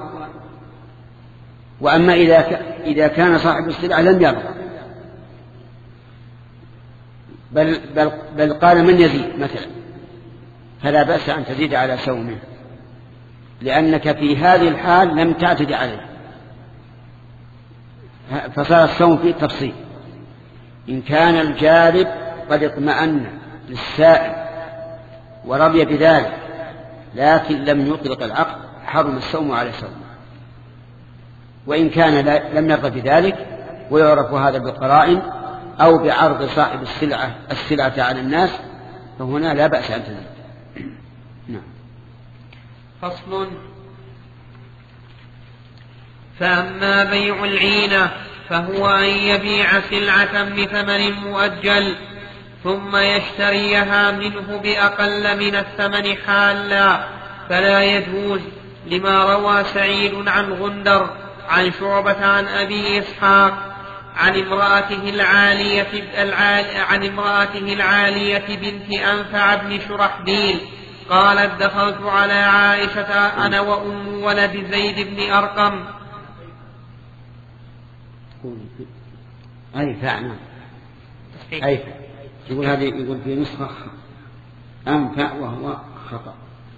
وأما إذا كان صاحب السلعة لم يرضى بل, بل, بل قال من يزيد مثلا، فلا بأس أن تزيد على سومه، لأنك في هذه الحال لم تعتد عليه، فصار السوم فيه تفصيل. إن كان الجالب قد اطمأن للسائل ورضي بذلك لكن لم يطلق العقد حرم السوم على سومه، وإن كان لم يرضى بذلك ويعرف هذا بالقرائن أو بعرض صاحب السلعة السلعة على الناس، فهنا لا بأس أن تزيد. نعم. فصل. فأما بيع العينة فهو أن يبيع سلعة بثمن مؤجل ثم يشتريها منه بأقل من الثمن حالا، فلا يجوز، لما روى سعيد عن غندر عن شعبة عن أبي إسحاق عن امرأته العالية عن امرأته العالية بنت أنفع بن شرحبيل قالت: دخلت على عائشة أنا وأم ولد زيد بن أرقم. أي فعنا أي يقول هذه يقول في نسخة أنفع وهو خطأ.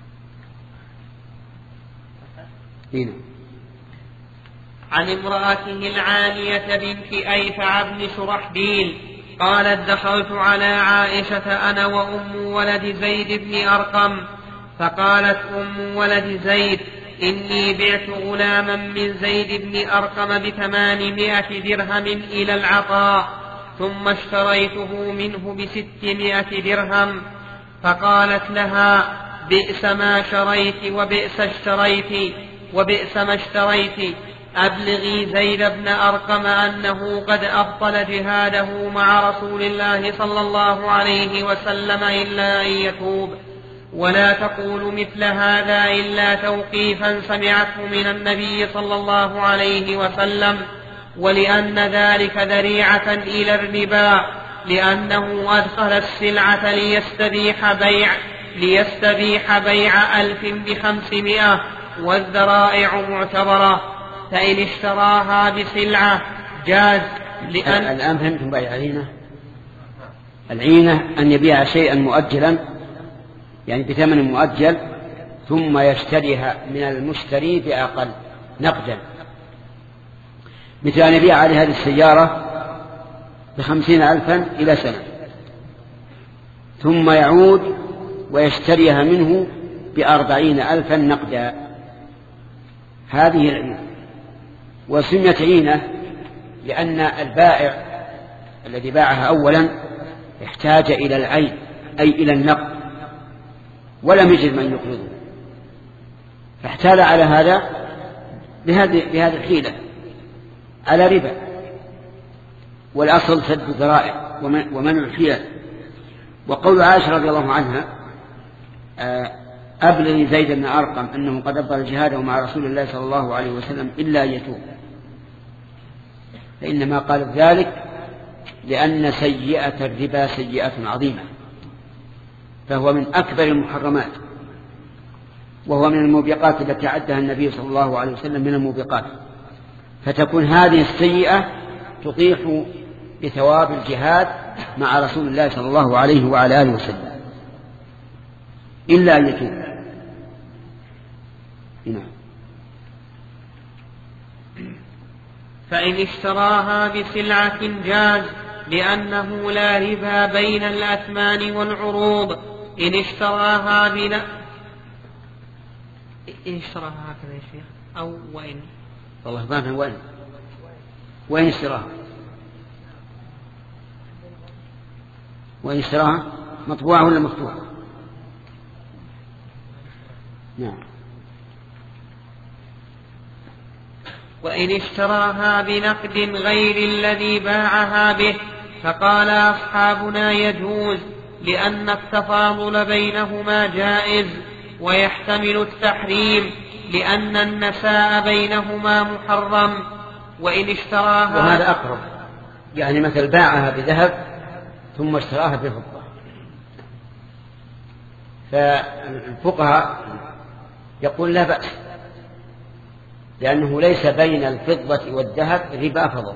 هنا عن امرأته العالية بنت أيفع بن شرحبيل قالت: دخلت على عائشة أنا وأم ولد زيد بن أرقم، فقالت أم ولد زيد: إني بعت غلاما من زيد بن أرقم بثمانمائة درهم إلى العطاء، ثم اشتريته منه بستمائة درهم. فقالت لها: بئس ما شريت وبئس اشتريت وبئس ما اشتريت. أبلغي زيد بن أرقم أنه قد أبطل جهاده مع رسول الله صلى الله عليه وسلم إلا أن يتوب، ولا تقول مثل هذا إلا توقيفا سمعته من النبي صلى الله عليه وسلم، ولأن ذلك ذريعة إلى الربا، لأنه أدخل السلعة ليستبيح بيع ليستبيح بيع ألف بخمسمائة، والذرائع معتبرة، فإن اشتراها بسلعة جاز. لأن الآن فهمتم بيع العينة؟ العينة أن يبيع شيئا مؤجلا، يعني بثمن مؤجل، ثم يشتريها من المشتري بأقل نقدا، مثل أن يبيع عليه هذه السيارة بخمسين ألفا إلى سنة، ثم يعود ويشتريها منه بأربعين ألفا نقدا. هذه العينة، وسميت عينة لأن البائع الذي باعها أولا احتاج إلى العين أي إلى النقد، ولم يجد من يقرضه، فاحتال على هذا بهذه الحيلة على ربا، والأصل سد الذرائع ومنع الحيل. وقول عائشة رضي الله عنها أبلغ زيد بن أرقم أنه قد أبطل جهاده مع رسول الله صلى الله عليه وسلم إلا يتوب، فإنما قالت ذلك لأن سيئة الربا سيئة عظيمة، فهو من أكبر المحرمات، وهو من الموبقات التي عدها النبي صلى الله عليه وسلم من الموبقات، فتكون هذه السيئة تطيح بثواب الجهاد مع رسول الله صلى الله عليه وعلى آله وسلم إلا أن يتوب. نعم. فإن اشتراها بسلعة جاز، لأنه لا ربا بين الأثمان والعروض. إن اشتراها بنا إن اشتراها هكذا يا شيخ، أو وإن والله فاهم وإن وإن اشتراها وإن اشتراها مطبوعة ولا مفتوحة؟ نعم. وإن اشتراها بنقد غير الذي باعها به، فقال أصحابنا يجوز، لأن التفاضل بينهما جائز، ويحتمل التحريم لأن النساء بينهما محرم. وإن اشتراها، وهذا أقرب، يعني مثل باعها بذهب ثم اشتراها بفضة، فالفقهاء يقول لا بأس، لأنه ليس بين الفضة والذهب ربا فضل،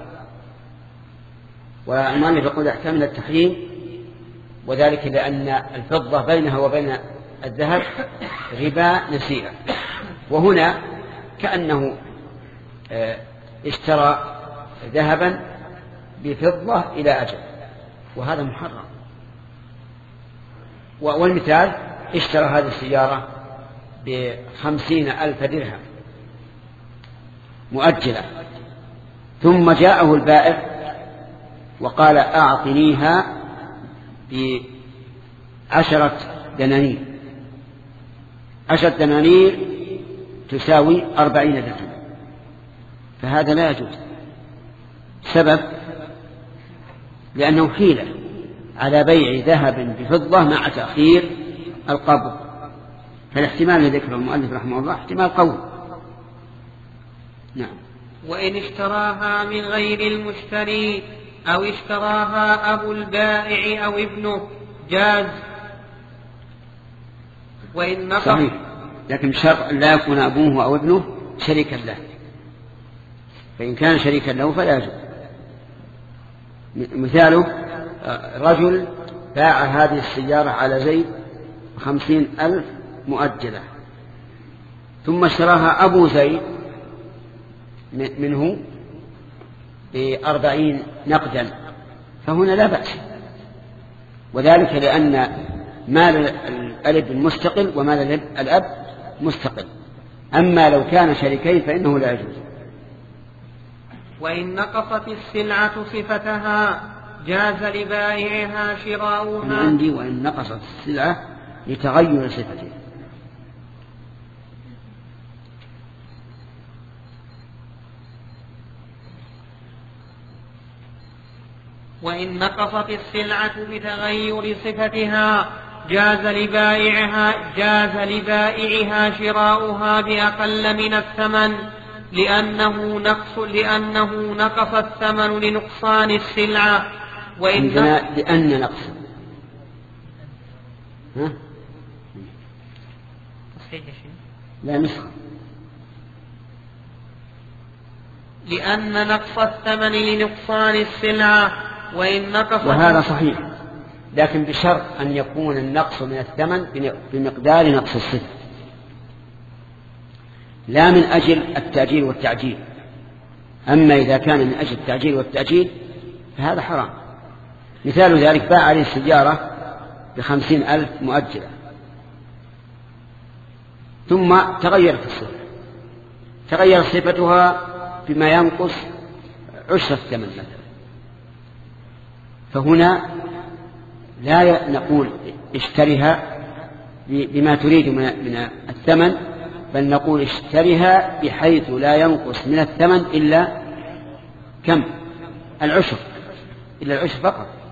والمؤلف يقول يحتمل التحريم، وذلك لأن الفضة بينها وبين الذهب ربا نسيئة، وهنا كأنه اشترى ذهبا بفضة إلى أجل، وهذا محرم. والمثال اشترى هذه السيارة بخمسين ألف درهم مؤجلة، ثم جاءه البائع وقال أعطنيها بعشرة دنانير، عشرة دنانير تساوي أربعين درهم، فهذا لا يجوز. سبب لأنه حيلة على بيع ذهب بفضة مع تأخير القبض، فالاحتمال الذي ذكره المؤلف رحمه الله احتمال قوي. نعم. وإن اشتراها من غير المشتري أو اشتراها أبو البائع أو ابنه جاز. وإن نقص، صحيح، لكن شرط أن لا يكون أبوه أو ابنه شريكا له، فإن كان شريكا له فلا يجوز. مثاله رجل باع هذه السيارة على زيد خمسين ألف مؤجلة، ثم اشتراها أبو زيد منه بأربعين نقدا، فهنا لا بأس، وذلك لأن مال الابن مستقل ومال الأب مستقل. أما لو كان شريكين فإنه لا يجوز. وإن نقصت السلعة صفتها جاز لبائعها شراؤها. عندي وإن نقصت السلعة لتغير صفتها. وإن نقصت السلعة بتغير صفتها جاز لبائعها, جاز لبائعها شراؤها بأقل من الثمن لأنه نقص, لأنه نقص الثمن لنقصان السلعة. وإن لأن نقص ها؟ لا نسخة لأن نقص الثمن لنقصان السلعة وإن نقص. وهذا صحيح، لكن بشرط أن يكون النقص من الثمن بمقدار نقص الصفة، لا من أجل التأجيل والتعجيل. أما إذا كان من أجل التأجيل والتأجيل فهذا حرام. مثال ذلك باع عليه السيارة بخمسين ألف مؤجلة ثم تغيرت الصفة، تغير صفتها بما ينقص عشر الثمن مثلا، فهنا لا نقول اشتريها بما تريد من الثمن، بل نقول اشتريها بحيث لا ينقص من الثمن إلا كم؟ العشر، إلا العشر فقط.